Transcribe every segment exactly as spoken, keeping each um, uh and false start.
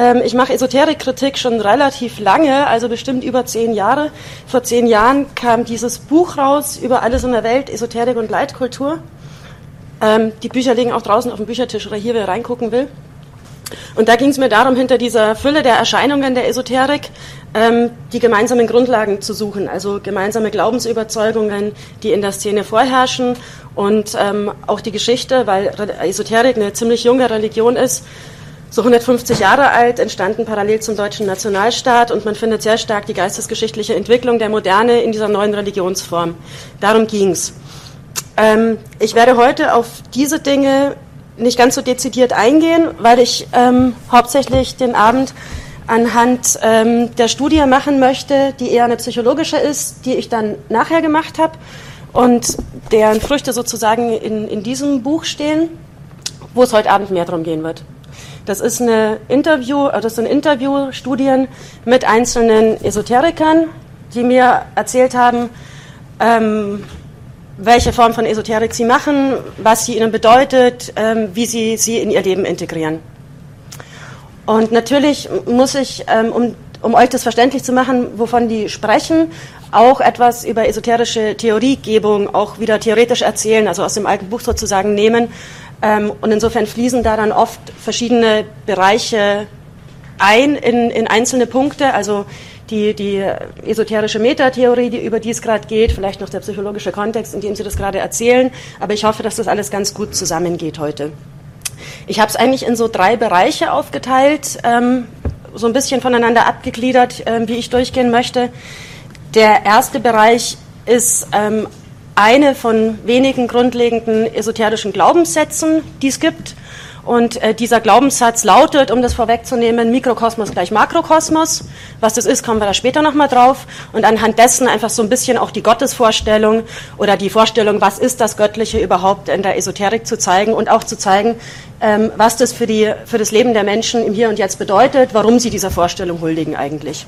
ähm, ich mache Esoterikkritik schon relativ lange, also bestimmt über zehn Jahre. Vor zehn Jahren kam dieses Buch raus über alles in der Welt, Esoterik und Leitkultur. Ähm, die Bücher liegen auch draußen auf dem Büchertisch oder hier, wer reingucken will. Und da ging es mir darum, hinter dieser Fülle der Erscheinungen der Esoterik ähm, die gemeinsamen Grundlagen zu suchen, also gemeinsame Glaubensüberzeugungen, die in der Szene vorherrschen und ähm, auch die Geschichte, weil Esoterik eine ziemlich junge Religion ist, so hundertfünfzig Jahre alt, entstanden parallel zum deutschen Nationalstaat, und man findet sehr stark die geistesgeschichtliche Entwicklung der Moderne in dieser neuen Religionsform. Darum ging's. Ähm, ich werde heute auf diese Dinge nicht ganz so dezidiert eingehen, weil ich ähm, hauptsächlich den Abend anhand ähm, der Studie machen möchte, die eher eine psychologische ist, die ich dann nachher gemacht habe und deren Früchte sozusagen in, in diesem Buch stehen, wo es heute Abend mehr darum gehen wird. Das ist eine Interview, das sind Interviewstudien mit einzelnen Esoterikern, die mir erzählt haben, ähm, welche Form von Esoterik sie machen, was sie ihnen bedeutet, ähm, wie sie sie in ihr Leben integrieren. Und natürlich muss ich, ähm, um, um euch das verständlich zu machen, wovon die sprechen, auch etwas über esoterische Theoriegebung auch wieder theoretisch erzählen, also aus dem alten Buch sozusagen nehmen. Ähm, und insofern fließen da dann oft verschiedene Bereiche ein in, in einzelne Punkte, also Die, die esoterische Metatheorie, die, über die es gerade geht, vielleicht noch der psychologische Kontext, in dem Sie das gerade erzählen, aber ich hoffe, dass das alles ganz gut zusammengeht heute. Ich habe es eigentlich in so drei Bereiche aufgeteilt, ähm, so ein bisschen voneinander abgegliedert, ähm, wie ich durchgehen möchte. Der erste Bereich ist ähm, eine von wenigen grundlegenden esoterischen Glaubenssätzen, die es gibt. Und äh, dieser Glaubenssatz lautet, um das vorwegzunehmen, Mikrokosmos gleich Makrokosmos. Was das ist, kommen wir da später nochmal drauf. Und anhand dessen einfach so ein bisschen auch die Gottesvorstellung oder die Vorstellung, was ist das Göttliche überhaupt in der Esoterik zu zeigen und auch zu zeigen, ähm, was das für, die, für das Leben der Menschen im Hier und Jetzt bedeutet, warum sie dieser Vorstellung huldigen eigentlich.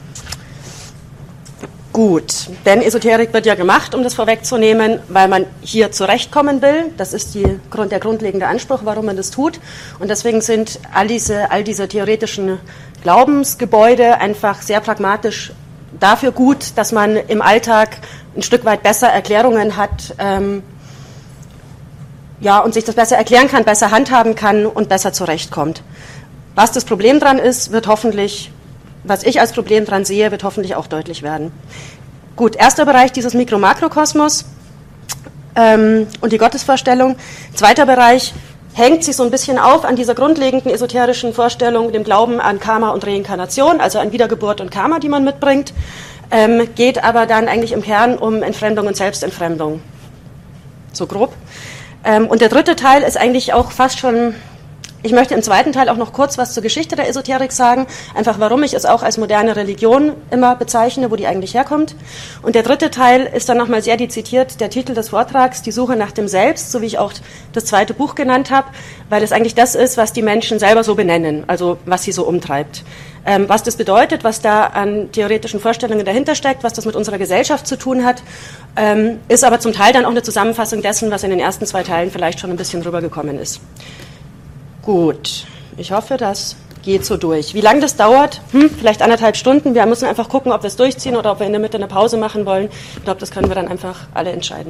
Gut, denn Esoterik wird ja gemacht, um das vorwegzunehmen, weil man hier zurechtkommen will. Das ist die, der grundlegende Anspruch, warum man das tut. Und deswegen sind all diese, all diese theoretischen Glaubensgebäude einfach sehr pragmatisch dafür gut, dass man im Alltag ein Stück weit besser Erklärungen hat, ähm, ja, und sich das besser erklären kann, besser handhaben kann und besser zurechtkommt. Was das Problem dran ist, wird hoffentlich Was ich als Problem dran sehe, wird hoffentlich auch deutlich werden. Gut, erster Bereich, dieses Mikro-Makrokosmos ähm, und die Gottesvorstellung. Zweiter Bereich hängt sich so ein bisschen auf an dieser grundlegenden esoterischen Vorstellung, dem Glauben an Karma und Reinkarnation, also an Wiedergeburt und Karma, die man mitbringt, ähm, geht aber dann eigentlich im Kern um Entfremdung und Selbstentfremdung. So grob. Ähm, und der dritte Teil ist eigentlich auch fast schon... Ich möchte im zweiten Teil auch noch kurz was zur Geschichte der Esoterik sagen, einfach warum ich es auch als moderne Religion immer bezeichne, wo die eigentlich herkommt. Und der dritte Teil ist dann nochmal sehr dezidiert der Titel des Vortrags, die Suche nach dem Selbst, so wie ich auch das zweite Buch genannt habe, weil es eigentlich das ist, was die Menschen selber so benennen, also was sie so umtreibt. Ähm, was das bedeutet, was da an theoretischen Vorstellungen dahinter steckt, was das mit unserer Gesellschaft zu tun hat, ähm, ist aber zum Teil dann auch eine Zusammenfassung dessen, was in den ersten zwei Teilen vielleicht schon ein bisschen rübergekommen ist. Gut, ich hoffe, das geht so durch. Wie lange das dauert? Hm, vielleicht anderthalb Stunden. Wir müssen einfach gucken, ob wir es durchziehen oder ob wir in der Mitte eine Pause machen wollen. Ich glaube, das können wir dann einfach alle entscheiden.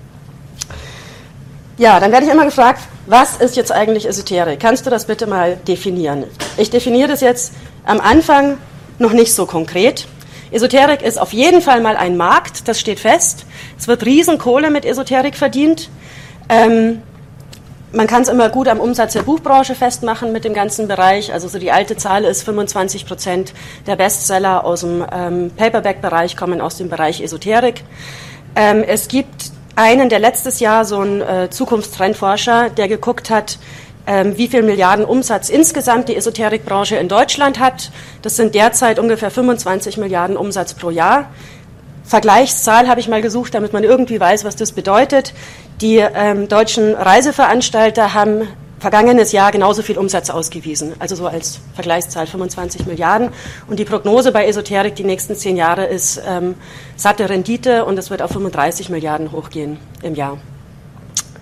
Ja, dann werde ich immer gefragt, was ist jetzt eigentlich Esoterik? Kannst du das bitte mal definieren? Ich definiere das jetzt am Anfang noch nicht so konkret. Esoterik ist auf jeden Fall mal ein Markt, das steht fest. Es wird Riesenkohle mit Esoterik verdient. Ähm, Man kann es immer gut am Umsatz der Buchbranche festmachen mit dem ganzen Bereich. Also so die alte Zahl ist, fünfundzwanzig Prozent der Bestseller aus dem ähm, Paperback-Bereich kommen aus dem Bereich Esoterik. Ähm, es gibt einen, der letztes Jahr so ein äh, Zukunftstrendforscher, der geguckt hat, ähm, wie viel Milliarden Umsatz insgesamt die Esoterikbranche in Deutschland hat. Das sind derzeit ungefähr fünfundzwanzig Milliarden Umsatz pro Jahr. Vergleichszahl habe ich mal gesucht, damit man irgendwie weiß, was das bedeutet. Die ähm, deutschen Reiseveranstalter haben vergangenes Jahr genauso viel Umsatz ausgewiesen, also so als Vergleichszahl fünfundzwanzig Milliarden. Und die Prognose bei Esoterik die nächsten zehn Jahre ist ähm, satte Rendite und es wird auf fünfunddreißig Milliarden hochgehen im Jahr.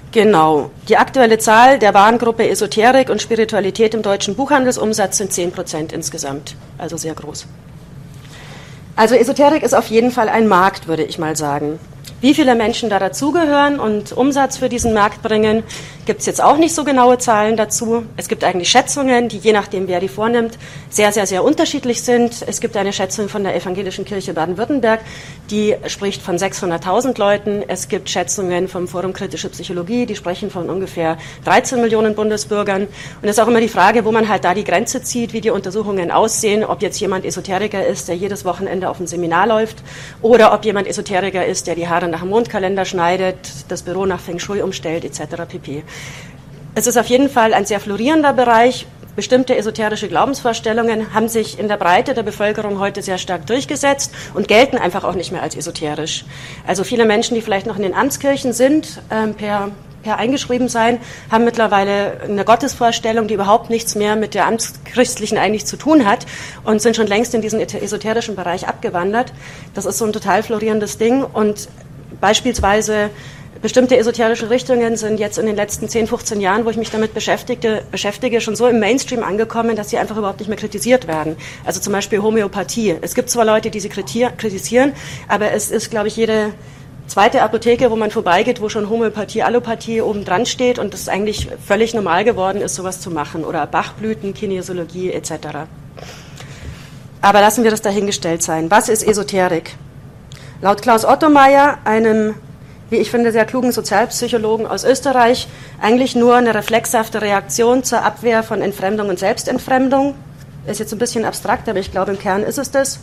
Genau. Die aktuelle Zahl der Warengruppe Esoterik und Spiritualität im deutschen Buchhandelsumsatz sind zehn Prozent insgesamt, also sehr groß. Also Esoterik ist auf jeden Fall ein Markt, würde ich mal sagen. Wie viele Menschen da dazugehören und Umsatz für diesen Markt bringen, gibt es jetzt auch nicht so genaue Zahlen dazu. Es gibt eigentlich Schätzungen, die je nachdem, wer die vornimmt, sehr, sehr, sehr unterschiedlich sind. Es gibt eine Schätzung von der Evangelischen Kirche Baden-Württemberg, die spricht von sechshunderttausend Leuten. Es gibt Schätzungen vom Forum Kritische Psychologie, die sprechen von ungefähr dreizehn Millionen Bundesbürgern. Und es ist auch immer die Frage, wo man halt da die Grenze zieht, wie die Untersuchungen aussehen, ob jetzt jemand Esoteriker ist, der jedes Wochenende auf ein Seminar läuft, oder ob jemand Esoteriker ist, der die Haare nach dem Mondkalender schneidet, das Büro nach Feng Shui umstellt, et cetera pp. Es ist auf jeden Fall ein sehr florierender Bereich. Bestimmte esoterische Glaubensvorstellungen haben sich in der Breite der Bevölkerung heute sehr stark durchgesetzt und gelten einfach auch nicht mehr als esoterisch. Also viele Menschen, die vielleicht noch in den Amtskirchen sind, ähm, per, per eingeschrieben sein, haben mittlerweile eine Gottesvorstellung, die überhaupt nichts mehr mit der amtschristlichen eigentlich zu tun hat und sind schon längst in diesen esoterischen Bereich abgewandert. Das ist so ein total florierendes Ding und beispielsweise bestimmte esoterische Richtungen sind jetzt in den letzten zehn, fünfzehn Jahren, wo ich mich damit beschäftigte, beschäftige, schon so im Mainstream angekommen, dass sie einfach überhaupt nicht mehr kritisiert werden. Also zum Beispiel Homöopathie. Es gibt zwar Leute, die sie kritisieren, aber es ist, glaube ich, jede zweite Apotheke, wo man vorbeigeht, wo schon Homöopathie, Allopathie oben dran steht und es eigentlich völlig normal geworden ist, sowas zu machen. Oder Bachblüten, Kinesiologie et cetera. Aber lassen wir das dahingestellt sein. Was ist Esoterik? Laut Klaus Ottomeyer, einem, wie ich finde, sehr klugen Sozialpsychologen aus Österreich, eigentlich nur eine reflexhafte Reaktion zur Abwehr von Entfremdung und Selbstentfremdung. Ist jetzt ein bisschen abstrakt, aber ich glaube, im Kern ist es das.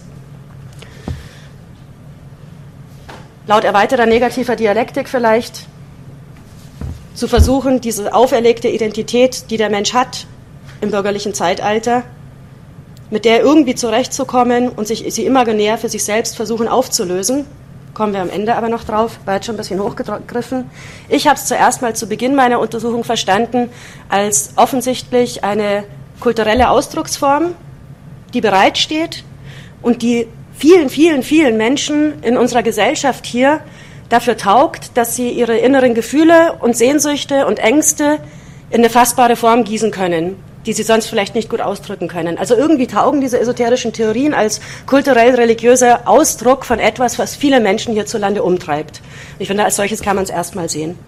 Laut erweiterter negativer Dialektik vielleicht zu versuchen, diese auferlegte Identität, die der Mensch hat im bürgerlichen Zeitalter, mit der irgendwie zurechtzukommen und sich sie imaginär für sich selbst versuchen aufzulösen. Kommen wir am Ende aber noch drauf, war jetzt schon ein bisschen hochgegriffen. Ich habe es zuerst mal zu Beginn meiner Untersuchung verstanden als offensichtlich eine kulturelle Ausdrucksform, die bereitsteht und die vielen, vielen, vielen Menschen in unserer Gesellschaft hier dafür taugt, dass sie ihre inneren Gefühle und Sehnsüchte und Ängste in eine fassbare Form gießen können, die sie sonst vielleicht nicht gut ausdrücken können. Also irgendwie taugen diese esoterischen Theorien als kulturell-religiöser Ausdruck von etwas, was viele Menschen hierzulande umtreibt. Ich finde, als solches kann man es erstmal sehen.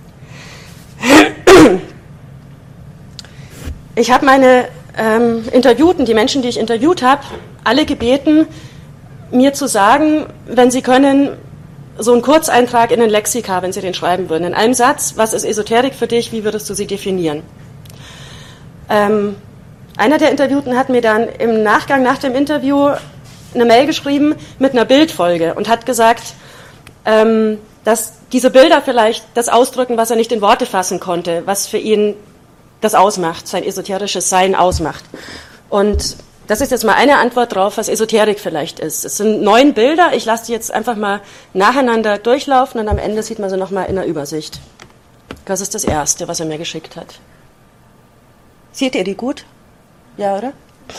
Ich habe meine ähm, Interviewten, die Menschen, die ich interviewt habe, alle gebeten, mir zu sagen, wenn sie können, so einen Kurzeintrag in den Lexika, wenn sie den schreiben würden. In einem Satz, was ist Esoterik für dich, wie würdest du sie definieren? Ähm, einer der Interviewten hat mir dann im Nachgang nach dem Interview eine Mail geschrieben mit einer Bildfolge und hat gesagt, ähm, dass diese Bilder vielleicht das ausdrücken, was er nicht in Worte fassen konnte, was für ihn das ausmacht, sein esoterisches Sein ausmacht. Und das ist jetzt mal eine Antwort drauf, was Esoterik vielleicht ist. Es sind neun Bilder, ich lasse die jetzt einfach mal nacheinander durchlaufen und am Ende sieht man sie nochmal in der Übersicht. Das ist das Erste, was er mir geschickt hat. Seht ihr die gut? Ja, oder?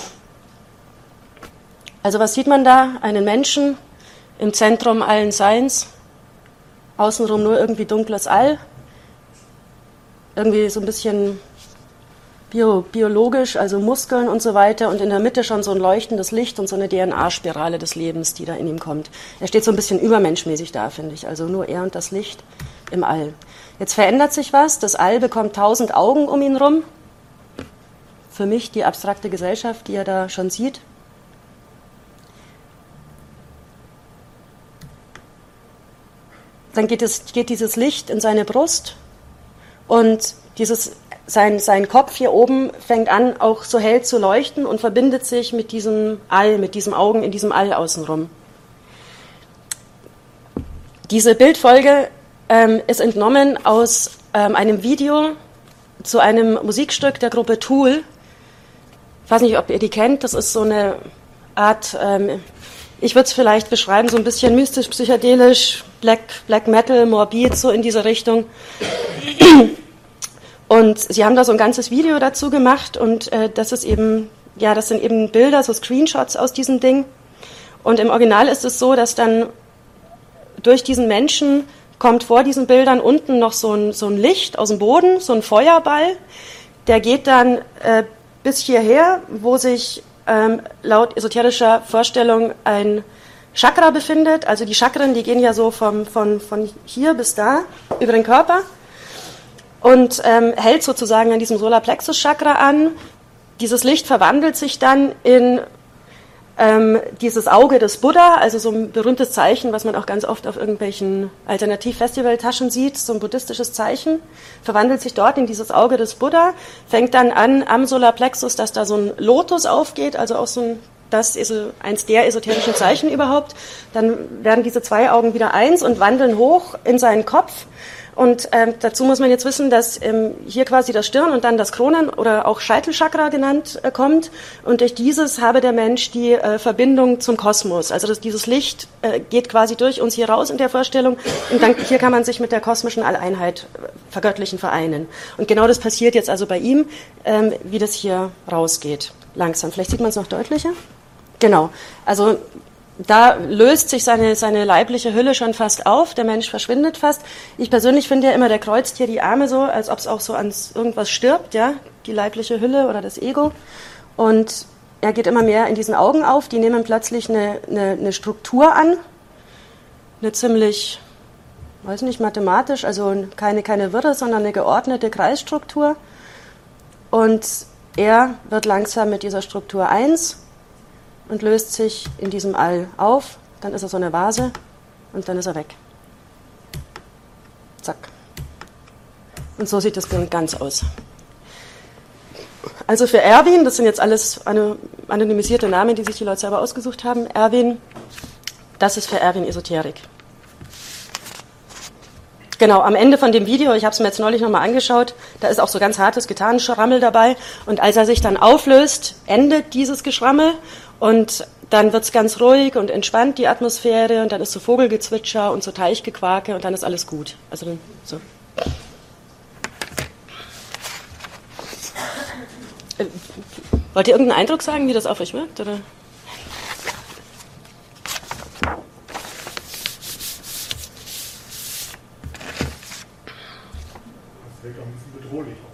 Also was sieht man da? Einen Menschen im Zentrum allen Seins, außenrum nur irgendwie dunkles All, irgendwie so ein bisschen bio, biologisch, also Muskeln und so weiter und in der Mitte schon so ein leuchtendes Licht und so eine D N A-Spirale des Lebens, die da in ihm kommt. Er steht so ein bisschen übermenschmäßig da, finde ich, also nur er und das Licht im All. Jetzt verändert sich was, das All bekommt tausend Augen um ihn rum. Für mich die abstrakte Gesellschaft, die er da schon sieht. Dann geht, es, geht dieses Licht in seine Brust und dieses, sein, sein Kopf hier oben fängt an, auch so hell zu leuchten und verbindet sich mit diesem All, mit diesem Augen in diesem All außenrum. Diese Bildfolge ähm, ist entnommen aus ähm, einem Video zu einem Musikstück der Gruppe Tool. Ich weiß nicht, ob ihr die kennt, das ist so eine Art, ähm, ich würde es vielleicht beschreiben, so ein bisschen mystisch, psychedelisch, Black, Black Metal, morbid, so in diese Richtung. Und sie haben da so ein ganzes Video dazu gemacht und äh, das ist eben, ja, das sind eben Bilder, so Screenshots aus diesem Ding. Und im Original ist es so, dass dann durch diesen Menschen kommt vor diesen Bildern unten noch so ein, so ein Licht aus dem Boden, so ein Feuerball. Der geht dann äh, bis hierher, wo sich ähm, laut esoterischer Vorstellung ein Chakra befindet. Also die Chakren, die gehen ja so vom, von, von hier bis da über den Körper und ähm, hält sozusagen an diesem Solarplexus-Chakra an. Dieses Licht verwandelt sich dann in ähm, dieses Auge des Buddha, also so ein berühmtes Zeichen, was man auch ganz oft auf irgendwelchen Alternativ-Festival-Taschen sieht, so ein buddhistisches Zeichen, verwandelt sich dort in dieses Auge des Buddha, fängt dann an am Solarplexus, dass da so ein Lotus aufgeht, also auch so ein, das ist eins der esoterischen Zeichen überhaupt. Dann werden diese zwei Augen wieder eins und wandeln hoch in seinen Kopf. Und ähm, dazu muss man jetzt wissen, dass ähm, hier quasi das Stirn und dann das Kronen- oder auch Scheitelchakra genannt äh, kommt. Und durch dieses habe der Mensch die äh, Verbindung zum Kosmos. Also das, dieses Licht äh, geht quasi durch uns hier raus in der Vorstellung. Und dann hier kann man sich mit der kosmischen Alleinheit äh, vergöttlichen, vereinen. Und genau das passiert jetzt also bei ihm, ähm, wie das hier rausgeht. Langsam. Vielleicht sieht man es noch deutlicher. Genau. Also da löst sich seine, seine leibliche Hülle schon fast auf, der Mensch verschwindet fast. Ich persönlich finde ja immer, der kreuzt hier die Arme so, als ob es auch so an irgendwas stirbt, ja, die leibliche Hülle oder das Ego. Und er geht immer mehr in diesen Augen auf, die nehmen plötzlich eine, eine, eine Struktur an, eine ziemlich, weiß nicht, mathematisch, also keine, keine Wirre, sondern eine geordnete Kreisstruktur. Und er wird langsam mit dieser Struktur eins und löst sich in diesem All auf, dann ist er so eine Vase und dann ist er weg. Zack. Und so sieht das Bild ganz aus. Also für Erwin, das sind jetzt alles anonymisierte Namen, die sich die Leute selber ausgesucht haben, Erwin, das ist für Erwin Esoterik. Genau, am Ende von dem Video, ich habe es mir jetzt neulich nochmal angeschaut, da ist auch so ganz hartes Gitarrenschrammel dabei und als er sich dann auflöst, endet dieses Geschrammel und dann wird es ganz ruhig und entspannt, die Atmosphäre, und dann ist so Vogelgezwitscher und so Teichgequake und dann ist alles gut. Also dann, so. Äh, wollt ihr irgendeinen Eindruck sagen, wie das auf euch wirkt? Oder? Das wirkt auch ein bisschen bedrohlich auf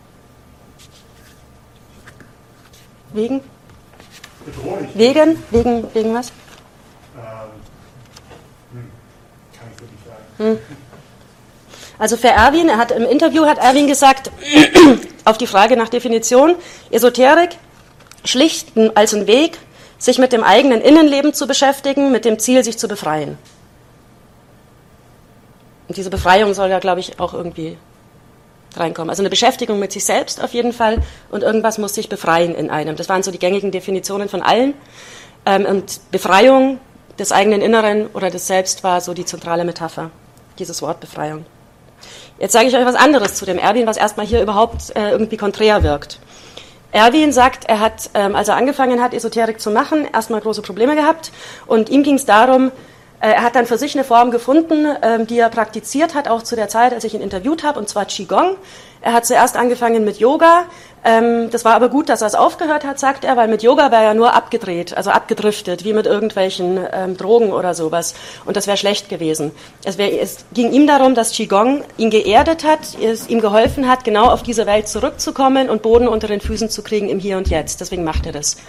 mich. Wegen? Bedrohlich. Wegen? Wegen, wegen was? Ähm, hm, kann ich wirklich sagen. Hm. Also für Erwin, er hat im Interview hat Erwin gesagt, auf die Frage nach Definition, Esoterik schlicht als ein Weg, sich mit dem eigenen Innenleben zu beschäftigen, mit dem Ziel, sich zu befreien. Und diese Befreiung soll ja, glaube ich, auch irgendwie reinkommen. Also eine Beschäftigung mit sich selbst auf jeden Fall und irgendwas muss sich befreien in einem. Das waren so die gängigen Definitionen von allen. Ähm, und Befreiung des eigenen Inneren oder des Selbst war so die zentrale Metapher, dieses Wort Befreiung. Jetzt sage ich euch was anderes zu dem Erwin, was erstmal hier überhaupt äh, irgendwie konträr wirkt. Erwin sagt, er hat, ähm, als er angefangen hat, Esoterik zu machen, erstmal große Probleme gehabt und ihm ging es darum, er hat dann für sich eine Form gefunden, die er praktiziert hat, auch zu der Zeit, als ich ihn interviewt habe, und zwar Qigong. Er hat zuerst angefangen mit Yoga. Das war aber gut, dass er es aufgehört hat, sagt er, weil mit Yoga wäre er nur abgedreht, also abgedriftet, wie mit irgendwelchen Drogen oder sowas. Und das wäre schlecht gewesen. Es, wär, es ging ihm darum, dass Qigong ihn geerdet hat, es ihm geholfen hat, genau auf diese Welt zurückzukommen und Boden unter den Füßen zu kriegen im Hier und Jetzt. Deswegen macht er das.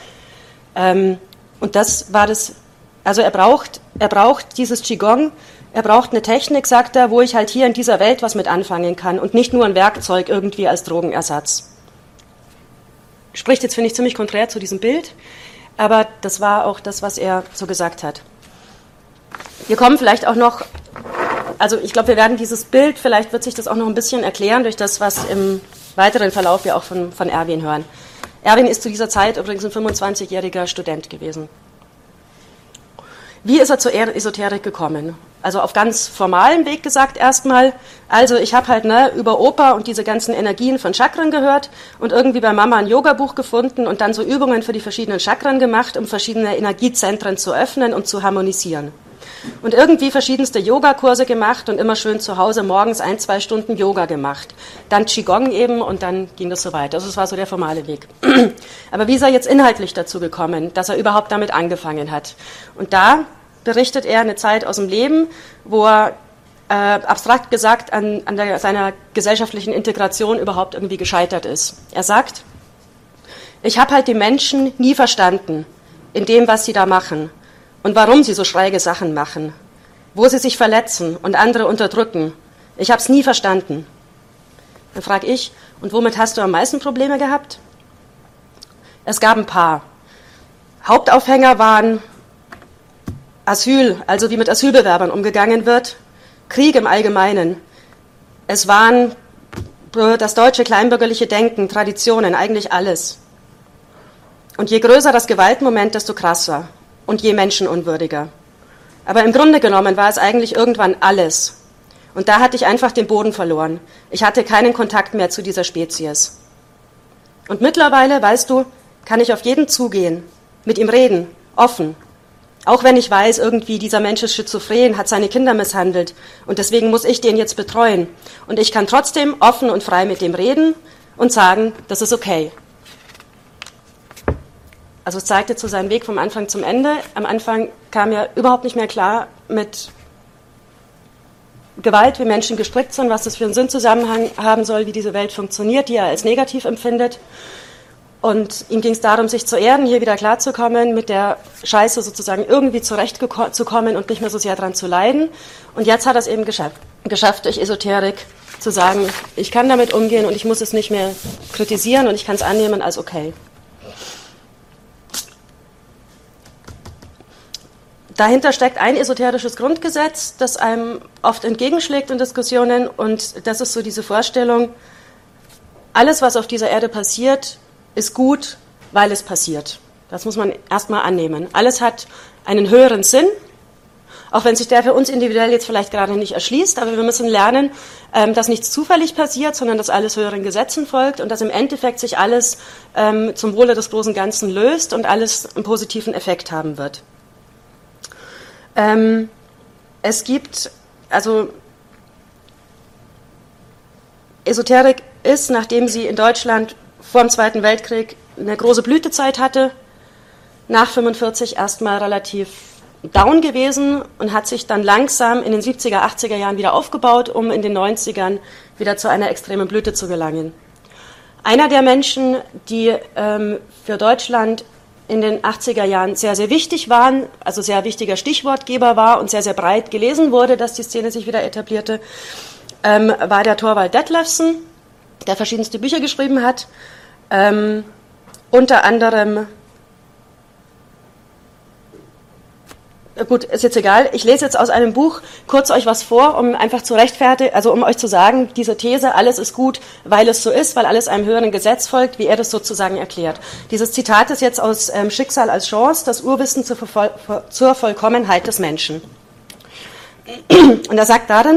Und das war das. Also er braucht, er braucht dieses Qigong, er braucht eine Technik, sagt er, wo ich halt hier in dieser Welt was mit anfangen kann und nicht nur ein Werkzeug irgendwie als Drogenersatz. Spricht jetzt, finde ich, ziemlich konträr zu diesem Bild, aber das war auch das, was er so gesagt hat. Wir kommen vielleicht auch noch, also ich glaube, wir werden dieses Bild, vielleicht wird sich das auch noch ein bisschen erklären durch das, was im weiteren Verlauf wir auch von, von Erwin hören. Erwin ist zu dieser Zeit übrigens ein fünfundzwanzigjähriger Student gewesen. Wie ist er zur Esoterik gekommen? Also auf ganz formalem Weg gesagt erstmal, also ich habe halt ne, über Opa und diese ganzen Energien von Chakren gehört und irgendwie bei Mama ein Yoga-Buch gefunden und dann so Übungen für die verschiedenen Chakren gemacht, um verschiedene Energiezentren zu öffnen und zu harmonisieren. Und irgendwie verschiedenste Yogakurse gemacht und immer schön zu Hause morgens ein, zwei Stunden Yoga gemacht. Dann Qigong eben und dann ging das so weiter. Also das war so der formale Weg. Aber wie ist er jetzt inhaltlich dazu gekommen, dass er überhaupt damit angefangen hat? Und da berichtet er eine Zeit aus dem Leben, wo er äh, abstrakt gesagt an, an der, seiner gesellschaftlichen Integration überhaupt irgendwie gescheitert ist. Er sagt, ich habe halt die Menschen nie verstanden in dem, was sie da machen und warum sie so schräge Sachen machen, wo sie sich verletzen und andere unterdrücken. Ich habe es nie verstanden. Dann frage ich, und womit hast du am meisten Probleme gehabt? Es gab ein paar. Hauptaufhänger waren Asyl, also wie mit Asylbewerbern umgegangen wird, Krieg im Allgemeinen. Es waren das deutsche kleinbürgerliche Denken, Traditionen, eigentlich alles. Und je größer das Gewaltmoment, desto krasser und je menschenunwürdiger. Aber im Grunde genommen war es eigentlich irgendwann alles. Und da hatte ich einfach den Boden verloren. Ich hatte keinen Kontakt mehr zu dieser Spezies. Und mittlerweile, weißt du, kann ich auf jeden zugehen, mit ihm reden, offen. Auch wenn ich weiß, irgendwie dieser Mensch ist schizophren, hat seine Kinder misshandelt und deswegen muss ich den jetzt betreuen. Und ich kann trotzdem offen und frei mit dem reden und sagen, das ist okay. Also es zeigte zu seinem Weg vom Anfang zum Ende. Am Anfang kam er überhaupt nicht mehr klar mit Gewalt, wie Menschen gestrickt sind, was das für einen Sinnzusammenhang haben soll, wie diese Welt funktioniert, die er als negativ empfindet. Und ihm ging es darum, sich zu erden, hier wieder klarzukommen, mit der Scheiße sozusagen irgendwie zurechtzukommen und nicht mehr so sehr daran zu leiden. Und jetzt hat er es eben geschafft, geschafft, durch Esoterik zu sagen, ich kann damit umgehen und ich muss es nicht mehr kritisieren und ich kann es annehmen als okay. Dahinter steckt ein esoterisches Grundgesetz, das einem oft entgegenschlägt in Diskussionen, und das ist so diese Vorstellung, alles, was auf dieser Erde passiert, ist gut, weil es passiert. Das muss man erstmal annehmen. Alles hat einen höheren Sinn, auch wenn sich der für uns individuell jetzt vielleicht gerade nicht erschließt, aber wir müssen lernen, dass nichts zufällig passiert, sondern dass alles höheren Gesetzen folgt und dass im Endeffekt sich alles zum Wohle des großen Ganzen löst und alles einen positiven Effekt haben wird. Ähm, es gibt, also Esoterik ist, nachdem sie in Deutschland vor dem Zweiten Weltkrieg eine große Blütezeit hatte, nach fünfundvierzig erstmal relativ down gewesen und hat sich dann langsam in den siebziger, achtziger Jahren wieder aufgebaut, um in den neunzigern wieder zu einer extremen Blüte zu gelangen. Einer der Menschen, die ähm, für Deutschland in den achtziger Jahren sehr, sehr wichtig waren, also sehr wichtiger Stichwortgeber war und sehr, sehr breit gelesen wurde, dass die Szene sich wieder etablierte, ähm, war der Thorvald Detlefsen, der verschiedenste Bücher geschrieben hat, ähm, unter anderem, gut, ist jetzt egal, ich lese jetzt aus einem Buch kurz euch was vor, um einfach zu rechtfertigen, also um euch zu sagen, diese These, alles ist gut, weil es so ist, weil alles einem höheren Gesetz folgt, wie er das sozusagen erklärt. Dieses Zitat ist jetzt aus ähm, Schicksal als Chance, das Urwissen zur, Vervoll- zur Vollkommenheit des Menschen. Und er sagt darin,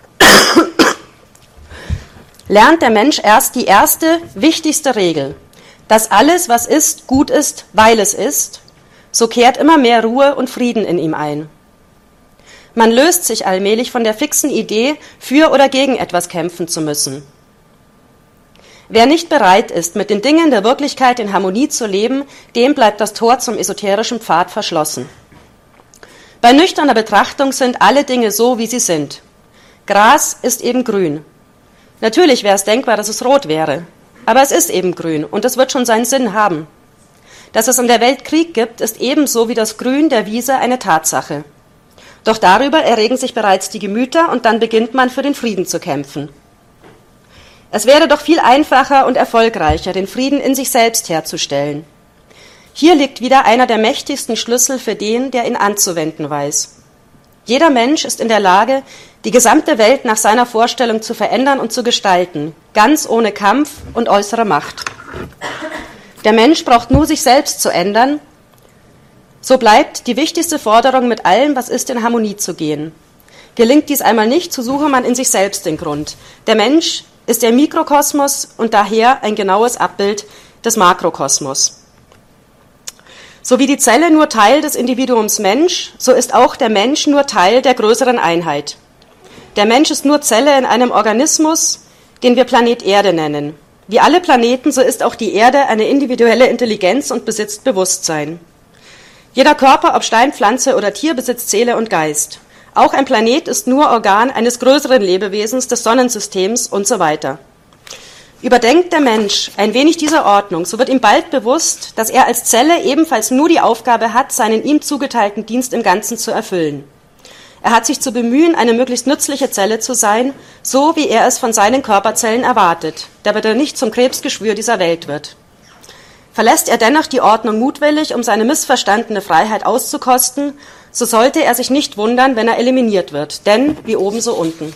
lernt der Mensch erst die erste, wichtigste Regel, dass alles, was ist, gut ist, weil es ist, so kehrt immer mehr Ruhe und Frieden in ihm ein. Man löst sich allmählich von der fixen Idee, für oder gegen etwas kämpfen zu müssen. Wer nicht bereit ist, mit den Dingen der Wirklichkeit in Harmonie zu leben, dem bleibt das Tor zum esoterischen Pfad verschlossen. Bei nüchterner Betrachtung sind alle Dinge so, wie sie sind. Gras ist eben grün. Natürlich wäre es denkbar, dass es rot wäre, aber es ist eben grün und es wird schon seinen Sinn haben. Dass es in der Welt Krieg gibt, ist ebenso wie das Grün der Wiese eine Tatsache. Doch darüber erregen sich bereits die Gemüter und dann beginnt man für den Frieden zu kämpfen. Es wäre doch viel einfacher und erfolgreicher, den Frieden in sich selbst herzustellen. Hier liegt wieder einer der mächtigsten Schlüssel für den, der ihn anzuwenden weiß. Jeder Mensch ist in der Lage, die gesamte Welt nach seiner Vorstellung zu verändern und zu gestalten, ganz ohne Kampf und äußere Macht. Der Mensch braucht nur, sich selbst zu ändern. So bleibt die wichtigste Forderung, mit allem, was ist, in Harmonie zu gehen. Gelingt dies einmal nicht, so suche man in sich selbst den Grund. Der Mensch ist der Mikrokosmos und daher ein genaues Abbild des Makrokosmos. So wie die Zelle nur Teil des Individuums Mensch, so ist auch der Mensch nur Teil der größeren Einheit. Der Mensch ist nur Zelle in einem Organismus, den wir Planet Erde nennen. Wie alle Planeten, so ist auch die Erde eine individuelle Intelligenz und besitzt Bewusstsein. Jeder Körper, ob Stein, Pflanze oder Tier, besitzt Seele und Geist. Auch ein Planet ist nur Organ eines größeren Lebewesens des Sonnensystems und so weiter. Überdenkt der Mensch ein wenig diese Ordnung, so wird ihm bald bewusst, dass er als Zelle ebenfalls nur die Aufgabe hat, seinen ihm zugeteilten Dienst im Ganzen zu erfüllen. Er hat sich zu bemühen, eine möglichst nützliche Zelle zu sein, so wie er es von seinen Körperzellen erwartet, damit er nicht zum Krebsgeschwür dieser Welt wird. Verlässt er dennoch die Ordnung mutwillig, um seine missverstandene Freiheit auszukosten, so sollte er sich nicht wundern, wenn er eliminiert wird, denn wie oben so unten.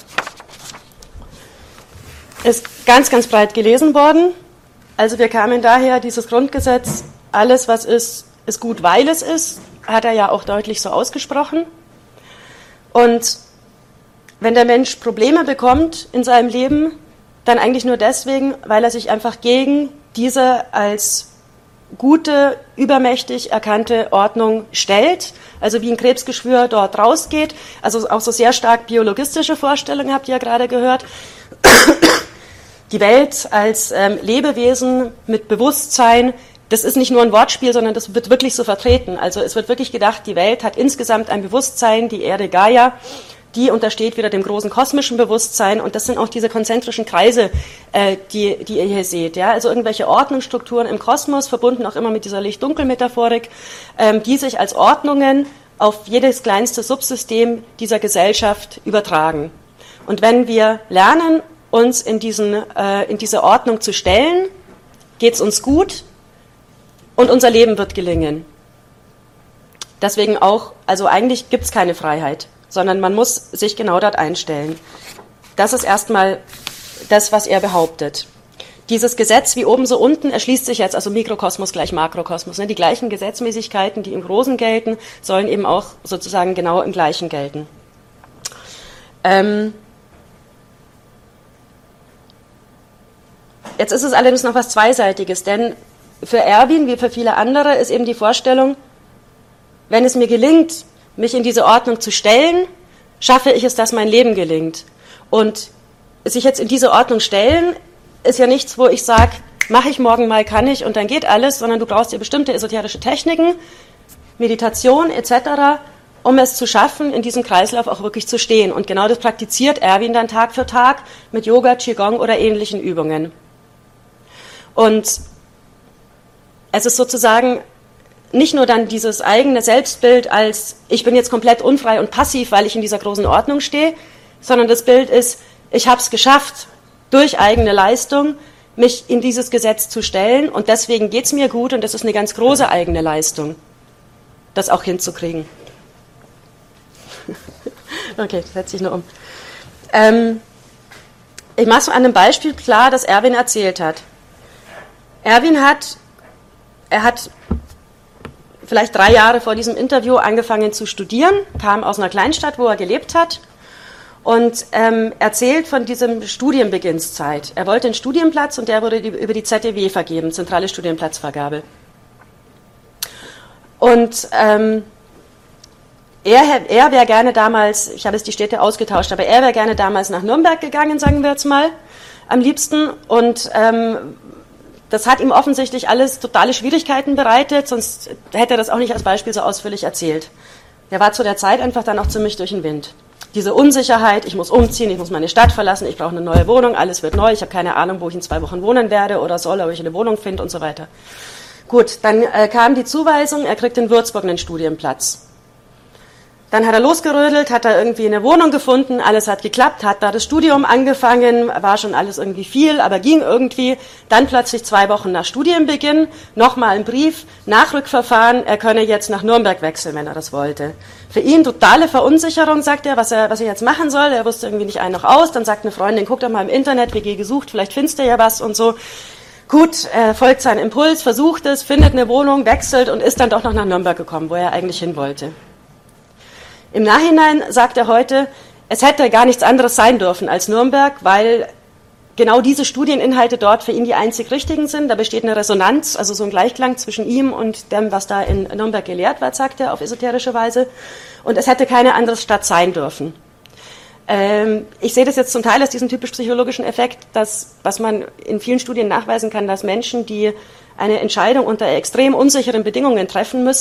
Ist ganz, ganz breit gelesen worden. Also wir kamen daher, dieses Grundgesetz, alles was ist, ist gut, weil es ist, hat er ja auch deutlich so ausgesprochen. Und wenn der Mensch Probleme bekommt in seinem Leben, dann eigentlich nur deswegen, weil er sich einfach gegen diese als gute, übermächtig erkannte Ordnung stellt, also wie ein Krebsgeschwür dort rausgeht, also auch so sehr stark biologistische Vorstellungen, habt ihr ja gerade gehört. Die Welt als ähm, Lebewesen mit Bewusstsein, das ist nicht nur ein Wortspiel, sondern das wird wirklich so vertreten. Also es wird wirklich gedacht, die Welt hat insgesamt ein Bewusstsein, die Erde Gaia, die untersteht wieder dem großen kosmischen Bewusstsein, und das sind auch diese konzentrischen Kreise, äh, die, die ihr hier seht. Ja? Also irgendwelche Ordnungsstrukturen im Kosmos, verbunden auch immer mit dieser Licht-Dunkel-Metaphorik, ähm, die sich als Ordnungen auf jedes kleinste Subsystem dieser Gesellschaft übertragen. Und wenn wir lernen, uns in, diesen, äh, in diese Ordnung zu stellen, geht es uns gut und unser Leben wird gelingen. Deswegen auch, also eigentlich gibt es keine Freiheit, sondern man muss sich genau dort einstellen. Das ist erstmal das, was er behauptet. Dieses Gesetz wie oben so unten erschließt sich jetzt, also Mikrokosmos gleich Makrokosmos. Ne? Die gleichen Gesetzmäßigkeiten, die im Großen gelten, sollen eben auch sozusagen genau im Gleichen gelten. Ähm, Jetzt ist es allerdings noch was Zweiseitiges, denn für Erwin wie für viele andere ist eben die Vorstellung, wenn es mir gelingt, mich in diese Ordnung zu stellen, schaffe ich es, dass mein Leben gelingt. Und sich jetzt in diese Ordnung stellen, ist ja nichts, wo ich sage, mache ich morgen mal, kann ich und dann geht alles, sondern du brauchst ja bestimmte esoterische Techniken, Meditation et cetera, um es zu schaffen, in diesem Kreislauf auch wirklich zu stehen. Und genau das praktiziert Erwin dann Tag für Tag mit Yoga, Qigong oder ähnlichen Übungen. Und es ist sozusagen nicht nur dann dieses eigene Selbstbild als, ich bin jetzt komplett unfrei und passiv, weil ich in dieser großen Ordnung stehe, sondern das Bild ist, ich habe es geschafft, durch eigene Leistung mich in dieses Gesetz zu stellen und deswegen geht es mir gut und das ist eine ganz große eigene Leistung, das auch hinzukriegen. Okay, das setze ich nur um. Ähm, ich mache es an einem Beispiel klar, das Erwin erzählt hat. Erwin hat, er hat vielleicht drei Jahre vor diesem Interview angefangen zu studieren, kam aus einer Kleinstadt, wo er gelebt hat und ähm, erzählt von diesem Studienbeginnszeit. Er wollte einen Studienplatz und der wurde die, über die Z D W vergeben, Zentrale Studienplatzvergabe. Und ähm, er, er wäre gerne damals, ich habe jetzt die Städte ausgetauscht, aber er wäre gerne damals nach Nürnberg gegangen, sagen wir jetzt mal, am liebsten und ähm, das hat ihm offensichtlich alles totale Schwierigkeiten bereitet, sonst hätte er das auch nicht als Beispiel so ausführlich erzählt. Er war zu der Zeit einfach dann auch ziemlich durch den Wind. Diese Unsicherheit, ich muss umziehen, ich muss meine Stadt verlassen, ich brauche eine neue Wohnung, alles wird neu, ich habe keine Ahnung, wo ich in zwei Wochen wohnen werde oder soll, ob ich eine Wohnung finde und so weiter. Gut, dann äh, kam die Zuweisung, er kriegt in Würzburg einen Studienplatz. Dann hat er losgerödelt, hat er irgendwie eine Wohnung gefunden, alles hat geklappt, hat da das Studium angefangen, war schon alles irgendwie viel, aber ging irgendwie. Dann plötzlich zwei Wochen nach Studienbeginn, nochmal ein Brief, Nachrückverfahren, er könne jetzt nach Nürnberg wechseln, wenn er das wollte. Für ihn totale Verunsicherung, sagt er, was er, was er jetzt machen soll, er wusste irgendwie nicht ein noch aus, dann sagt eine Freundin, guck doch mal im Internet, W G gesucht, vielleicht findest du ja was und so. Gut, er folgt seinem Impuls, versucht es, findet eine Wohnung, wechselt und ist dann doch noch nach Nürnberg gekommen, wo er eigentlich hin wollte. Im Nachhinein sagt er heute, es hätte gar nichts anderes sein dürfen als Nürnberg, weil genau diese Studieninhalte dort für ihn die einzig richtigen sind. Da besteht eine Resonanz, also so ein Gleichklang zwischen ihm und dem, was da in Nürnberg gelehrt wird, sagt er auf esoterische Weise. Und es hätte keine andere Stadt sein dürfen. Ähm, ich sehe das jetzt zum Teil als diesen typisch psychologischen Effekt, dass, was man in vielen Studien nachweisen kann, dass Menschen, die eine Entscheidung unter extrem unsicheren Bedingungen treffen müssen,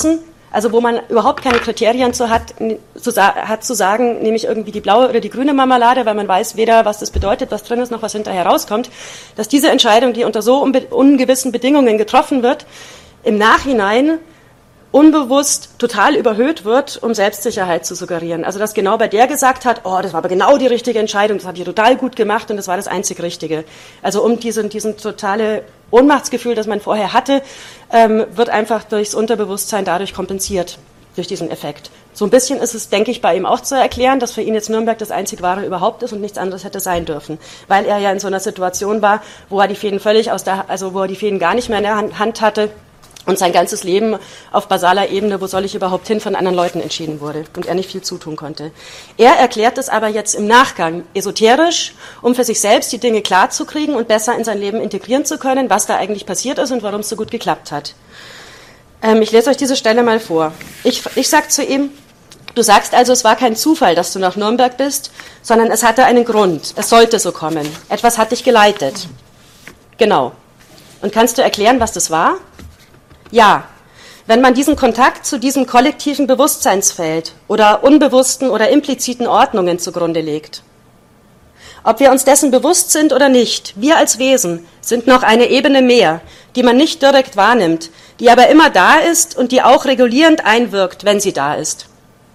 also wo man überhaupt keine Kriterien zu hat, zu, hat zu sagen, nehme ich irgendwie die blaue oder die grüne Marmelade, weil man weiß weder, was das bedeutet, was drin ist, noch was hinterher rauskommt, dass diese Entscheidung, die unter so unbe- ungewissen Bedingungen getroffen wird, im Nachhinein unbewusst total überhöht wird, um Selbstsicherheit zu suggerieren. Also dass genau bei der gesagt hat, oh, das war aber genau die richtige Entscheidung, das hat die total gut gemacht und das war das einzig Richtige. Also um diesen, diesen totale Ohnmachtsgefühl, das man vorher hatte, ähm, wird einfach durchs Unterbewusstsein dadurch kompensiert, durch diesen Effekt. So ein bisschen ist es, denke ich, bei ihm auch zu erklären, dass für ihn jetzt Nürnberg das einzig Wahre überhaupt ist und nichts anderes hätte sein dürfen, weil er ja in so einer Situation war, wo er die Fäden völlig aus der, also wo er die Fäden gar nicht mehr in der Hand hatte, und sein ganzes Leben auf basaler Ebene, wo soll ich überhaupt hin, von anderen Leuten entschieden wurde und er nicht viel zutun konnte. Er erklärt es aber jetzt im Nachgang esoterisch, um für sich selbst die Dinge klarzukriegen und besser in sein Leben integrieren zu können, was da eigentlich passiert ist und warum es so gut geklappt hat. Ähm, ich lese euch diese Stelle mal vor. Ich, ich sage zu ihm, du sagst also, es war kein Zufall, dass du nach Nürnberg bist, sondern es hatte einen Grund. Es sollte so kommen. Etwas hat dich geleitet. Genau. Und kannst du erklären, was das war? Ja, wenn man diesen Kontakt zu diesem kollektiven Bewusstseinsfeld oder unbewussten oder impliziten Ordnungen zugrunde legt. Ob wir uns dessen bewusst sind oder nicht, wir als Wesen sind noch eine Ebene mehr, die man nicht direkt wahrnimmt, die aber immer da ist und die auch regulierend einwirkt, wenn sie da ist.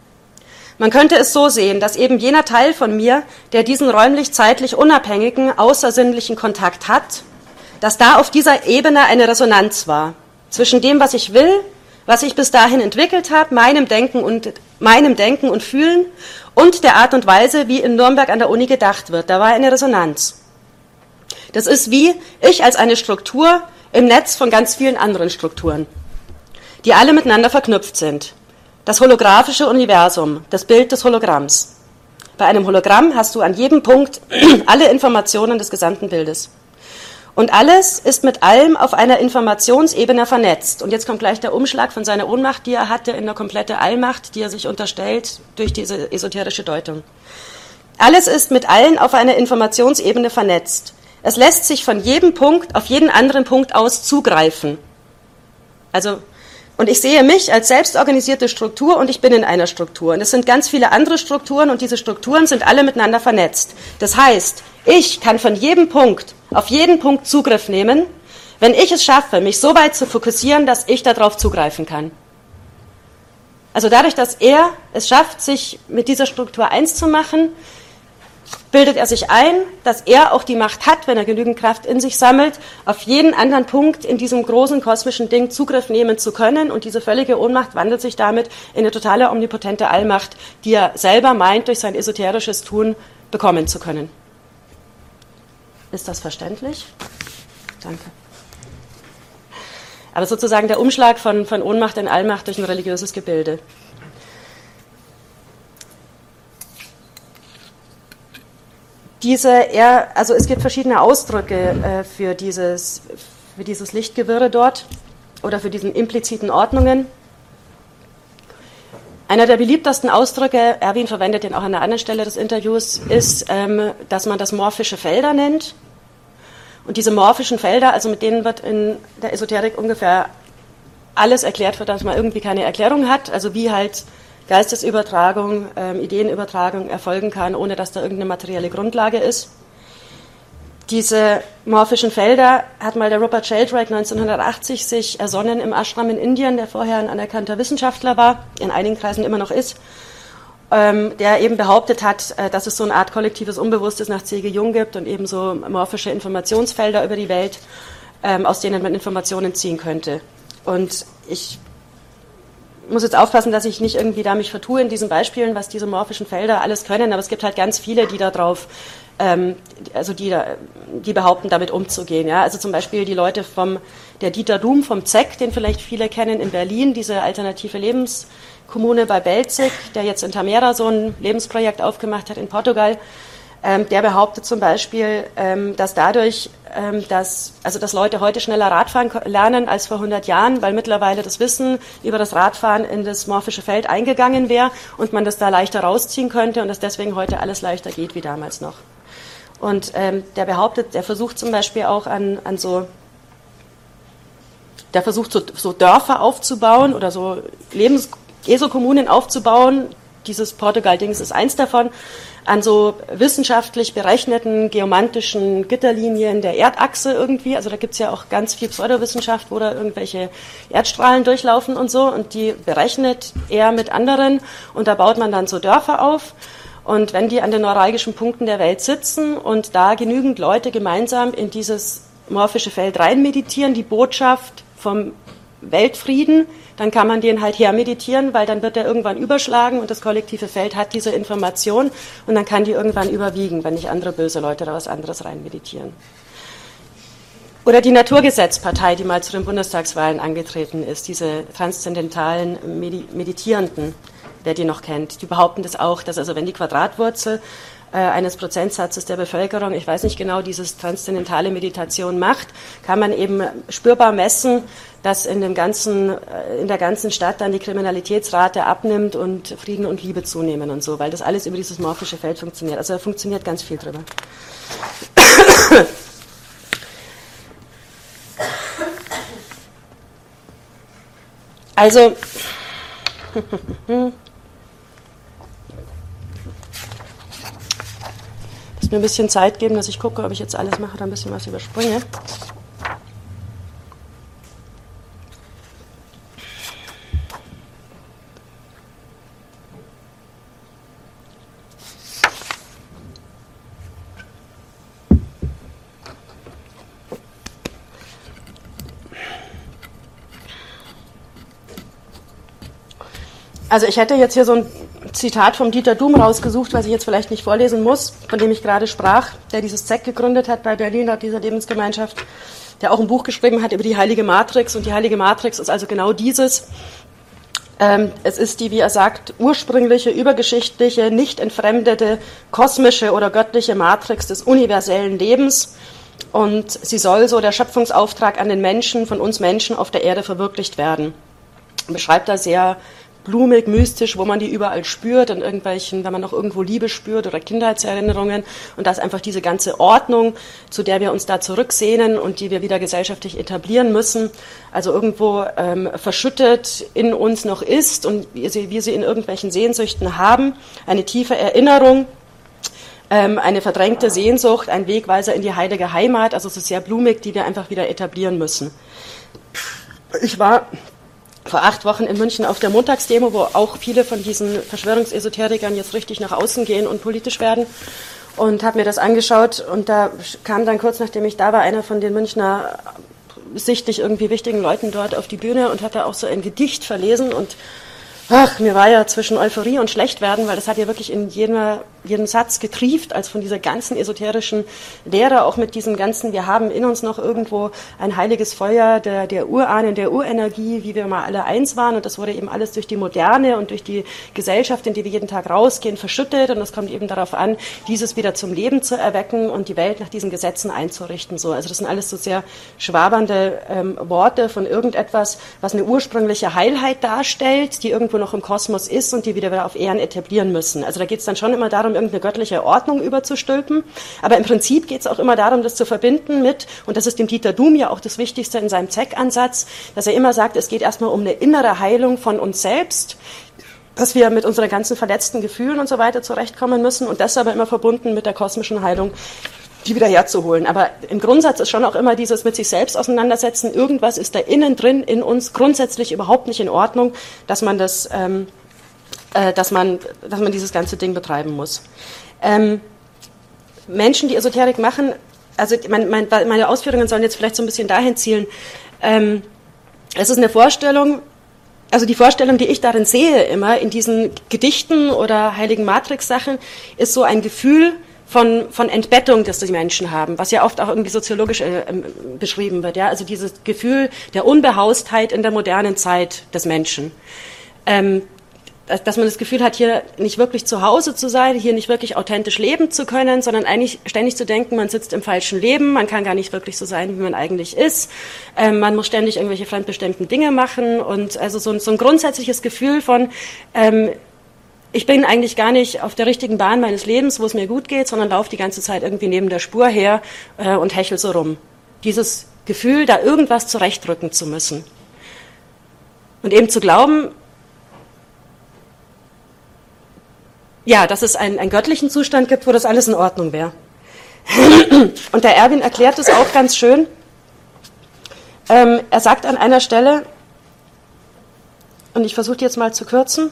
Man könnte es so sehen, dass eben jener Teil von mir, der diesen räumlich-zeitlich unabhängigen, außersinnlichen Kontakt hat, dass da auf dieser Ebene eine Resonanz war. Zwischen dem, was ich will, was ich bis dahin entwickelt habe, meinem Denken und, meinem Denken und Fühlen und der Art und Weise, wie in Nürnberg an der Uni gedacht wird. Da war eine Resonanz. Das ist wie ich als eine Struktur im Netz von ganz vielen anderen Strukturen, die alle miteinander verknüpft sind. Das holographische Universum, das Bild des Hologramms. Bei einem Hologramm hast du an jedem Punkt alle Informationen des gesamten Bildes. Und alles ist mit allem auf einer Informationsebene vernetzt. Und jetzt kommt gleich der Umschlag von seiner Ohnmacht, die er hatte, in eine komplette Allmacht, die er sich unterstellt durch diese esoterische Deutung. Alles ist mit allen auf einer Informationsebene vernetzt. Es lässt sich von jedem Punkt auf jeden anderen Punkt aus zugreifen. Also, und ich sehe mich als selbstorganisierte Struktur und ich bin in einer Struktur. Und es sind ganz viele andere Strukturen und diese Strukturen sind alle miteinander vernetzt. Das heißt, ich kann von jedem Punkt auf jeden Punkt Zugriff nehmen, wenn ich es schaffe, mich so weit zu fokussieren, dass ich darauf zugreifen kann. Also dadurch, dass er es schafft, sich mit dieser Struktur eins zu machen, bildet er sich ein, dass er auch die Macht hat, wenn er genügend Kraft in sich sammelt, auf jeden anderen Punkt in diesem großen kosmischen Ding Zugriff nehmen zu können. Und diese völlige Ohnmacht wandelt sich damit in eine totale omnipotente Allmacht, die er selber meint, durch sein esoterisches Tun bekommen zu können. Ist das verständlich? Danke. Aber sozusagen der Umschlag von, von Ohnmacht in Allmacht durch ein religiöses Gebilde. Diese, er, also es gibt verschiedene Ausdrücke äh, für, dieses, für dieses Lichtgewirre dort oder für diesen impliziten Ordnungen. Einer der beliebtesten Ausdrücke, Erwin verwendet den auch an einer anderen Stelle des Interviews, ist, ähm, dass man das morphische Felder nennt. Und diese morphischen Felder, also mit denen wird in der Esoterik ungefähr alles erklärt, für das man irgendwie keine Erklärung hat. Also wie halt Geistesübertragung, ähm, Ideenübertragung erfolgen kann, ohne dass da irgendeine materielle Grundlage ist. Diese morphischen Felder hat mal der Rupert Sheldrake neunzehnhundertachtzig sich ersonnen im Ashram in Indien, der vorher ein anerkannter Wissenschaftler war, in einigen Kreisen immer noch ist, ähm, der eben behauptet hat, äh, dass es so eine Art kollektives Unbewusstes nach C G Jung gibt und eben so morphische Informationsfelder über die Welt, ähm, aus denen man Informationen ziehen könnte. Und ich muss jetzt aufpassen, dass ich nicht irgendwie da mich vertue in diesen Beispielen, was diese morphischen Felder alles können, aber es gibt halt ganz viele, die da drauf, ähm, also die, die behaupten, damit umzugehen. Ja? Also zum Beispiel die Leute vom, der Dieter Duhm vom Z E C, den vielleicht viele kennen in Berlin, diese alternative Lebenskommune bei Belzig, der jetzt in Tamera so ein Lebensprojekt aufgemacht hat in Portugal. Ähm, der behauptet zum Beispiel, ähm, dass dadurch, ähm, dass, also dass Leute heute schneller Radfahren lernen als vor hundert Jahren, weil mittlerweile das Wissen über das Radfahren in das morphische Feld eingegangen wäre und man das da leichter rausziehen könnte und dass deswegen heute alles leichter geht wie damals noch. Und ähm, der behauptet, der versucht zum Beispiel auch an, an so der versucht, so, so Dörfer aufzubauen oder so Lebens-Esokommunen aufzubauen. Dieses Portugal-Dings ist eins davon, an so wissenschaftlich berechneten geomantischen Gitterlinien der Erdachse irgendwie. Also da gibt's ja auch ganz viel Pseudowissenschaft, wo da irgendwelche Erdstrahlen durchlaufen und so. Und die berechnet er mit anderen und da baut man dann so Dörfer auf. Und wenn die an den neuralgischen Punkten der Welt sitzen und da genügend Leute gemeinsam in dieses morphische Feld rein meditieren, die Botschaft vom Weltfrieden, dann kann man den halt hermeditieren, weil dann wird er irgendwann überschlagen und das kollektive Feld hat diese Information und dann kann die irgendwann überwiegen, wenn nicht andere böse Leute da was anderes rein meditieren. Oder die Naturgesetzpartei, die mal zu den Bundestagswahlen angetreten ist, diese transzendentalen Meditierenden, wer die noch kennt, die behaupten das auch, dass also wenn die Quadratwurzel äh, eines Prozentsatzes der Bevölkerung, ich weiß nicht genau, dieses transzendentale Meditation macht, kann man eben spürbar messen, dass in, dem ganzen, äh, in der ganzen Stadt dann die Kriminalitätsrate abnimmt und Frieden und Liebe zunehmen und so, weil das alles über dieses morphische Feld funktioniert. Also da funktioniert ganz viel drüber. Also, mir ein bisschen Zeit geben, dass ich gucke, ob ich jetzt alles mache oder ein bisschen was überspringe. Also ich hätte jetzt hier so ein Zitat vom Dieter Duhm rausgesucht, was ich jetzt vielleicht nicht vorlesen muss, von dem ich gerade sprach, der dieses Z E C gegründet hat bei Berlin, laut dieser Lebensgemeinschaft, der auch ein Buch geschrieben hat über die heilige Matrix. Und die heilige Matrix ist also genau dieses. Ähm, es ist die, wie er sagt, ursprüngliche, übergeschichtliche, nicht entfremdete, kosmische oder göttliche Matrix des universellen Lebens. Und sie soll so der Schöpfungsauftrag an den Menschen, von uns Menschen auf der Erde verwirklicht werden. Er beschreibt da sehr blumig, mystisch, wo man die überall spürt, in irgendwelchen, wenn man noch irgendwo Liebe spürt oder Kindheitserinnerungen. Und da ist einfach diese ganze Ordnung, zu der wir uns da zurücksehnen und die wir wieder gesellschaftlich etablieren müssen, also irgendwo ähm, verschüttet in uns noch ist und wir sie, wir sie in irgendwelchen Sehnsüchten haben, eine tiefe Erinnerung, ähm, eine verdrängte Sehnsucht, ein Wegweiser in die heilige Heimat, also es ist sehr blumig, die wir einfach wieder etablieren müssen. Ich war vor acht Wochen in München auf der Montagsdemo, wo auch viele von diesen Verschwörungsesoterikern jetzt richtig nach außen gehen und politisch werden, und habe mir das angeschaut und da kam dann kurz nachdem ich da war einer von den Münchner sichtlich irgendwie wichtigen Leuten dort auf die Bühne und hat da auch so ein Gedicht verlesen und ach, mir war ja zwischen Euphorie und Schlechtwerden, weil das hat ja wirklich in jedem, jedem Satz getrieft, als von dieser ganzen esoterischen Lehre, auch mit diesem ganzen, wir haben in uns noch irgendwo ein heiliges Feuer der, der Urahnen, der Urenergie, wie wir mal alle eins waren, und das wurde eben alles durch die Moderne und durch die Gesellschaft, in die wir jeden Tag rausgehen, verschüttet, und es kommt eben darauf an, dieses wieder zum Leben zu erwecken und die Welt nach diesen Gesetzen einzurichten. So, also das sind alles so sehr schwabernde ähm, Worte von irgendetwas, was eine ursprüngliche Heilheit darstellt, die irgendwo noch im Kosmos ist und die wieder, wieder auf Erden etablieren müssen. Also da geht es dann schon immer darum, irgendeine göttliche Ordnung überzustülpen, aber im Prinzip geht es auch immer darum, das zu verbinden mit, und das ist dem Dieter Duhm ja auch das Wichtigste in seinem Z E C-Ansatz, dass er immer sagt, es geht erstmal um eine innere Heilung von uns selbst, dass wir mit unseren ganzen verletzten Gefühlen und so weiter zurechtkommen müssen, und das aber immer verbunden mit der kosmischen Heilung, die wieder herzuholen. Aber im Grundsatz ist schon auch immer dieses mit sich selbst auseinandersetzen, irgendwas ist da innen drin in uns grundsätzlich überhaupt nicht in Ordnung, dass man das, ähm, äh, dass man, dass man dieses ganze Ding betreiben muss. Ähm, Menschen, die Esoterik machen, also mein, mein, meine Ausführungen sollen jetzt vielleicht so ein bisschen dahin zielen, ähm, es ist eine Vorstellung, also die Vorstellung, die ich darin sehe immer in diesen Gedichten oder heiligen Matrix-Sachen, ist so ein Gefühl von, von Entbettung, das die Menschen haben, was ja oft auch irgendwie soziologisch äh, beschrieben wird, ja, also dieses Gefühl der Unbehaustheit in der modernen Zeit des Menschen. Ähm, dass, dass man das Gefühl hat, hier nicht wirklich zu Hause zu sein, hier nicht wirklich authentisch leben zu können, sondern eigentlich ständig zu denken, man sitzt im falschen Leben, man kann gar nicht wirklich so sein, wie man eigentlich ist, ähm, man muss ständig irgendwelche fremdbestimmten Dinge machen, und also so, so ein grundsätzliches Gefühl von, ähm, ich bin eigentlich gar nicht auf der richtigen Bahn meines Lebens, wo es mir gut geht, sondern laufe die ganze Zeit irgendwie neben der Spur her äh, und hechel so rum. Dieses Gefühl, da irgendwas zurechtrücken zu müssen. Und eben zu glauben, ja, dass es einen, einen göttlichen Zustand gibt, wo das alles in Ordnung wäre. Und der Erwin erklärt es auch ganz schön. Ähm, er sagt an einer Stelle, und ich versuche jetzt mal zu kürzen,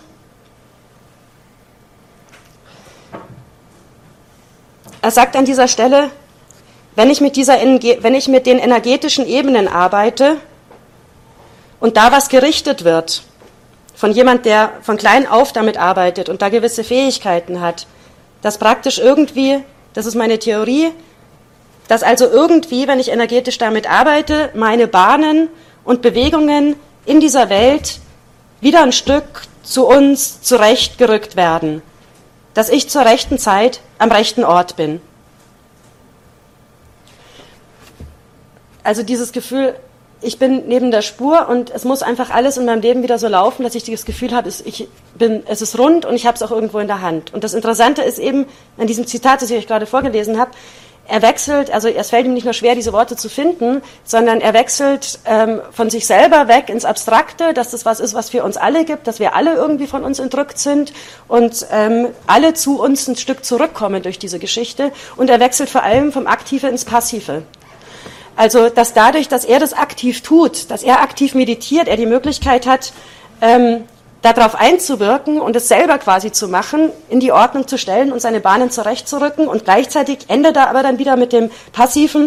er sagt an dieser Stelle, wenn ich mit dieser, wenn ich mit den energetischen Ebenen arbeite und da was gerichtet wird, von jemand, der von klein auf damit arbeitet und da gewisse Fähigkeiten hat, dass praktisch irgendwie, das ist meine Theorie, dass also irgendwie, wenn ich energetisch damit arbeite, meine Bahnen und Bewegungen in dieser Welt wieder ein Stück zu uns zurechtgerückt werden, dass ich zur rechten Zeit am rechten Ort bin. Also dieses Gefühl, ich bin neben der Spur und es muss einfach alles in meinem Leben wieder so laufen, dass ich das Gefühl habe, ich bin, es ist rund und ich habe es auch irgendwo in der Hand. Und das Interessante ist eben an diesem Zitat, das ich euch gerade vorgelesen habe, er wechselt, also es fällt ihm nicht nur schwer, diese Worte zu finden, sondern er wechselt ähm, von sich selber weg ins Abstrakte, dass das was ist, was für uns alle gibt, dass wir alle irgendwie von uns entrückt sind und ähm, alle zu uns ein Stück zurückkommen durch diese Geschichte. Und er wechselt vor allem vom Aktive ins Passive. Also, dass dadurch, dass er das aktiv tut, dass er aktiv meditiert, er die Möglichkeit hat, ähm, darauf einzuwirken und es selber quasi zu machen, in die Ordnung zu stellen und seine Bahnen zurechtzurücken. Und gleichzeitig endet er aber dann wieder mit dem Passiven,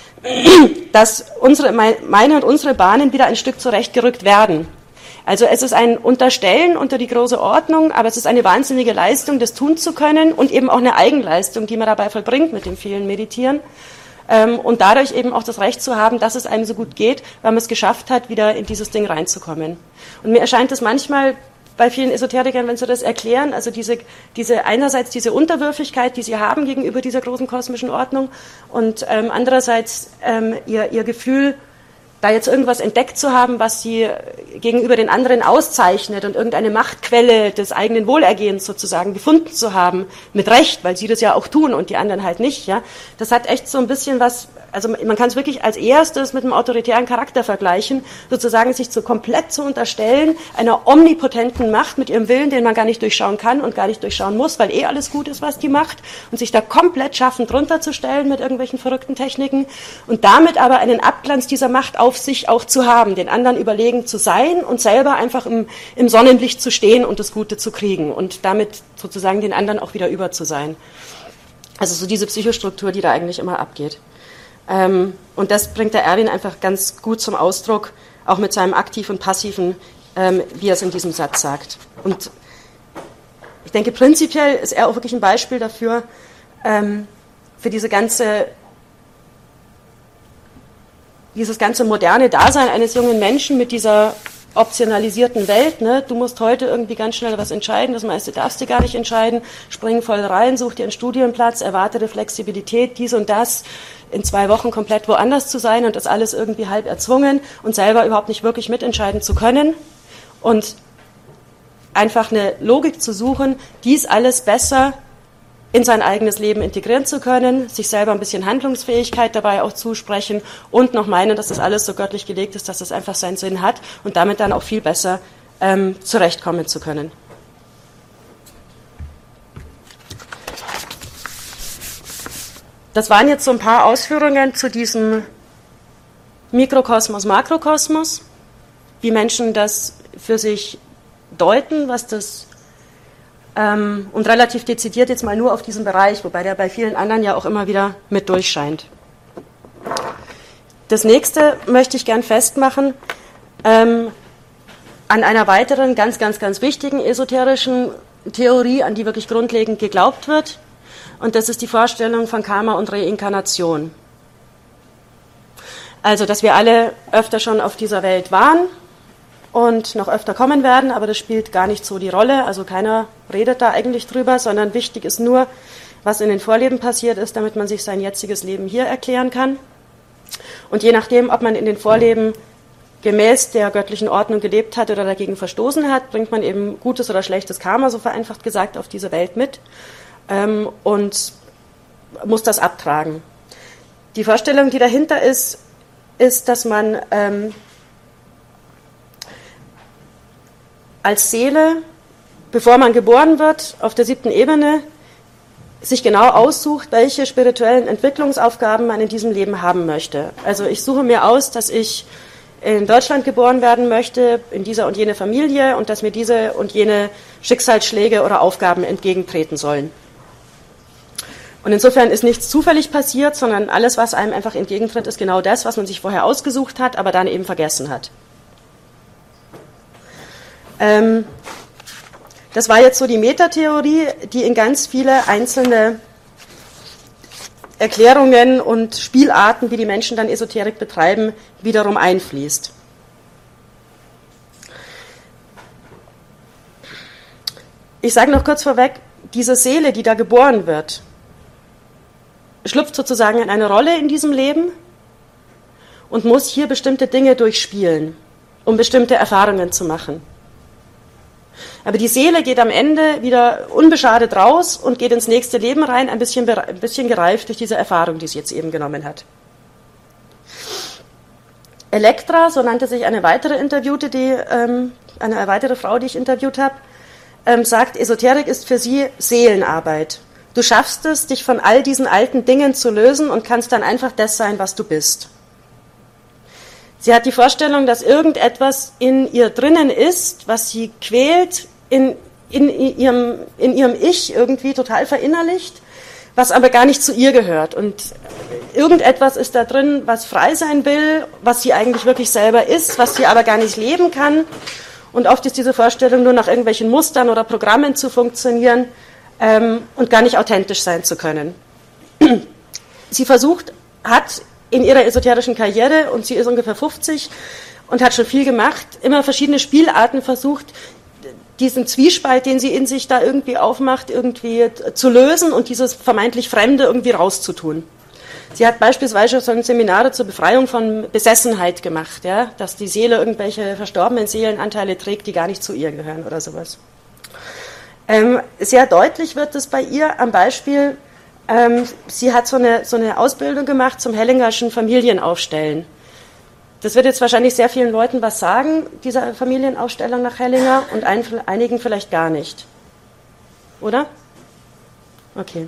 dass unsere, meine und unsere Bahnen wieder ein Stück zurechtgerückt werden. Also es ist ein Unterstellen unter die große Ordnung, aber es ist eine wahnsinnige Leistung, das tun zu können und eben auch eine Eigenleistung, die man dabei vollbringt mit dem vielen Meditieren. Und dadurch eben auch das Recht zu haben, dass es einem so gut geht, weil man es geschafft hat, wieder in dieses Ding reinzukommen. Und mir erscheint es manchmal bei vielen Esoterikern, wenn sie das erklären, also diese, diese einerseits diese Unterwürfigkeit, die sie haben gegenüber dieser großen kosmischen Ordnung und ähm, andererseits ähm, ihr, ihr Gefühl, da jetzt irgendwas entdeckt zu haben, was sie gegenüber den anderen auszeichnet und irgendeine Machtquelle des eigenen Wohlergehens sozusagen gefunden zu haben, mit Recht, weil sie das ja auch tun und die anderen halt nicht, ja. Das hat echt so ein bisschen was, also man kann es wirklich als erstes mit einem autoritären Charakter vergleichen, sozusagen sich so komplett zu unterstellen, einer omnipotenten Macht mit ihrem Willen, den man gar nicht durchschauen kann und gar nicht durchschauen muss, weil eh alles gut ist, was die macht, und sich da komplett schaffen, drunter zu stellen mit irgendwelchen verrückten Techniken und damit aber einen Abglanz dieser Macht auf sich auch zu haben, den anderen überlegen zu sein und selber einfach im, im Sonnenlicht zu stehen und das Gute zu kriegen und damit sozusagen den anderen auch wieder über zu sein. Also so diese Psychostruktur, die da eigentlich immer abgeht. Ähm, und das bringt der Erwin einfach ganz gut zum Ausdruck, auch mit seinem aktiven und passiven, ähm, wie er es in diesem Satz sagt. Und ich denke, prinzipiell ist er auch wirklich ein Beispiel dafür, ähm, für diese ganze dieses ganze moderne Dasein eines jungen Menschen mit dieser optionalisierten Welt, ne? Du musst heute irgendwie ganz schnell was entscheiden, das meiste darfst du gar nicht entscheiden, spring voll rein, such dir einen Studienplatz, erwartete Flexibilität, dies und das, in zwei Wochen komplett woanders zu sein und das alles irgendwie halb erzwungen und selber überhaupt nicht wirklich mitentscheiden zu können und einfach eine Logik zu suchen, dies alles besser in sein eigenes Leben integrieren zu können, sich selber ein bisschen Handlungsfähigkeit dabei auch zusprechen und noch meinen, dass das alles so göttlich gelegt ist, dass das einfach seinen Sinn hat und damit dann auch viel besser ähm, zurechtkommen zu können. Das waren jetzt so ein paar Ausführungen zu diesem Mikrokosmos, Makrokosmos, wie Menschen das für sich deuten, was das Ähm, und relativ dezidiert jetzt mal nur auf diesen Bereich, wobei der bei vielen anderen ja auch immer wieder mit durchscheint. Das nächste möchte ich gern festmachen ähm, an einer weiteren ganz, ganz, ganz wichtigen esoterischen Theorie, an die wirklich grundlegend geglaubt wird, und das ist die Vorstellung von Karma und Reinkarnation. Also, dass wir alle öfter schon auf dieser Welt waren und noch öfter kommen werden, aber das spielt gar nicht so die Rolle, also keiner redet da eigentlich drüber, sondern wichtig ist nur, was in den Vorleben passiert ist, damit man sich sein jetziges Leben hier erklären kann. Und je nachdem, ob man in den Vorleben gemäß der göttlichen Ordnung gelebt hat oder dagegen verstoßen hat, bringt man eben gutes oder schlechtes Karma, so vereinfacht gesagt, auf diese Welt mit ähm, und muss das abtragen. Die Vorstellung, die dahinter ist, ist, dass man ähm, als Seele, bevor man geboren wird, auf der siebten Ebene, sich genau aussucht, welche spirituellen Entwicklungsaufgaben man in diesem Leben haben möchte. Also ich suche mir aus, dass ich in Deutschland geboren werden möchte, in dieser und jene Familie, und dass mir diese und jene Schicksalsschläge oder Aufgaben entgegentreten sollen. Und insofern ist nichts zufällig passiert, sondern alles, was einem einfach entgegentritt, ist genau das, was man sich vorher ausgesucht hat, aber dann eben vergessen hat. Ähm, das war jetzt so die Metatheorie, die in ganz viele einzelne Erklärungen und Spielarten, wie die Menschen dann Esoterik betreiben, wiederum einfließt. Ich sage noch kurz vorweg, diese Seele, die da geboren wird, schlüpft sozusagen in eine Rolle in diesem Leben und muss hier bestimmte Dinge durchspielen, um bestimmte Erfahrungen zu machen. Aber die Seele geht am Ende wieder unbeschadet raus und geht ins nächste Leben rein, ein bisschen, ein bisschen gereift durch diese Erfahrung, die sie jetzt eben genommen hat. Elektra, so nannte sich eine weitere Interviewte, die, ähm, eine weitere Frau, die ich interviewt habe, ähm, sagt, Esoterik ist für sie Seelenarbeit. Du schaffst es, dich von all diesen alten Dingen zu lösen und kannst dann einfach das sein, was du bist. Sie hat die Vorstellung, dass irgendetwas in ihr drinnen ist, was sie quält, in, in, ihrem, in ihrem Ich irgendwie total verinnerlicht, was aber gar nicht zu ihr gehört. Und irgendetwas ist da drin, was frei sein will, was sie eigentlich wirklich selber ist, was sie aber gar nicht leben kann. Und oft ist diese Vorstellung, nur nach irgendwelchen Mustern oder Programmen zu funktionieren ähm, und gar nicht authentisch sein zu können. Sie versucht, hat in ihrer esoterischen Karriere, und sie ist ungefähr fünfzig und hat schon viel gemacht, immer verschiedene Spielarten versucht, diesen Zwiespalt, den sie in sich da irgendwie aufmacht, irgendwie zu lösen und dieses vermeintlich Fremde irgendwie rauszutun. Sie hat beispielsweise so Seminare zur Befreiung von Besessenheit gemacht, ja, dass die Seele irgendwelche verstorbenen Seelenanteile trägt, die gar nicht zu ihr gehören oder sowas. Ähm, sehr deutlich wird es bei ihr am Beispiel, ähm, sie hat so eine, so eine Ausbildung gemacht zum Hellingerschen Familienaufstellen. Das wird jetzt wahrscheinlich sehr vielen Leuten was sagen, diese Familienaufstellung nach Hellinger, und ein, einigen vielleicht gar nicht. Oder? Okay.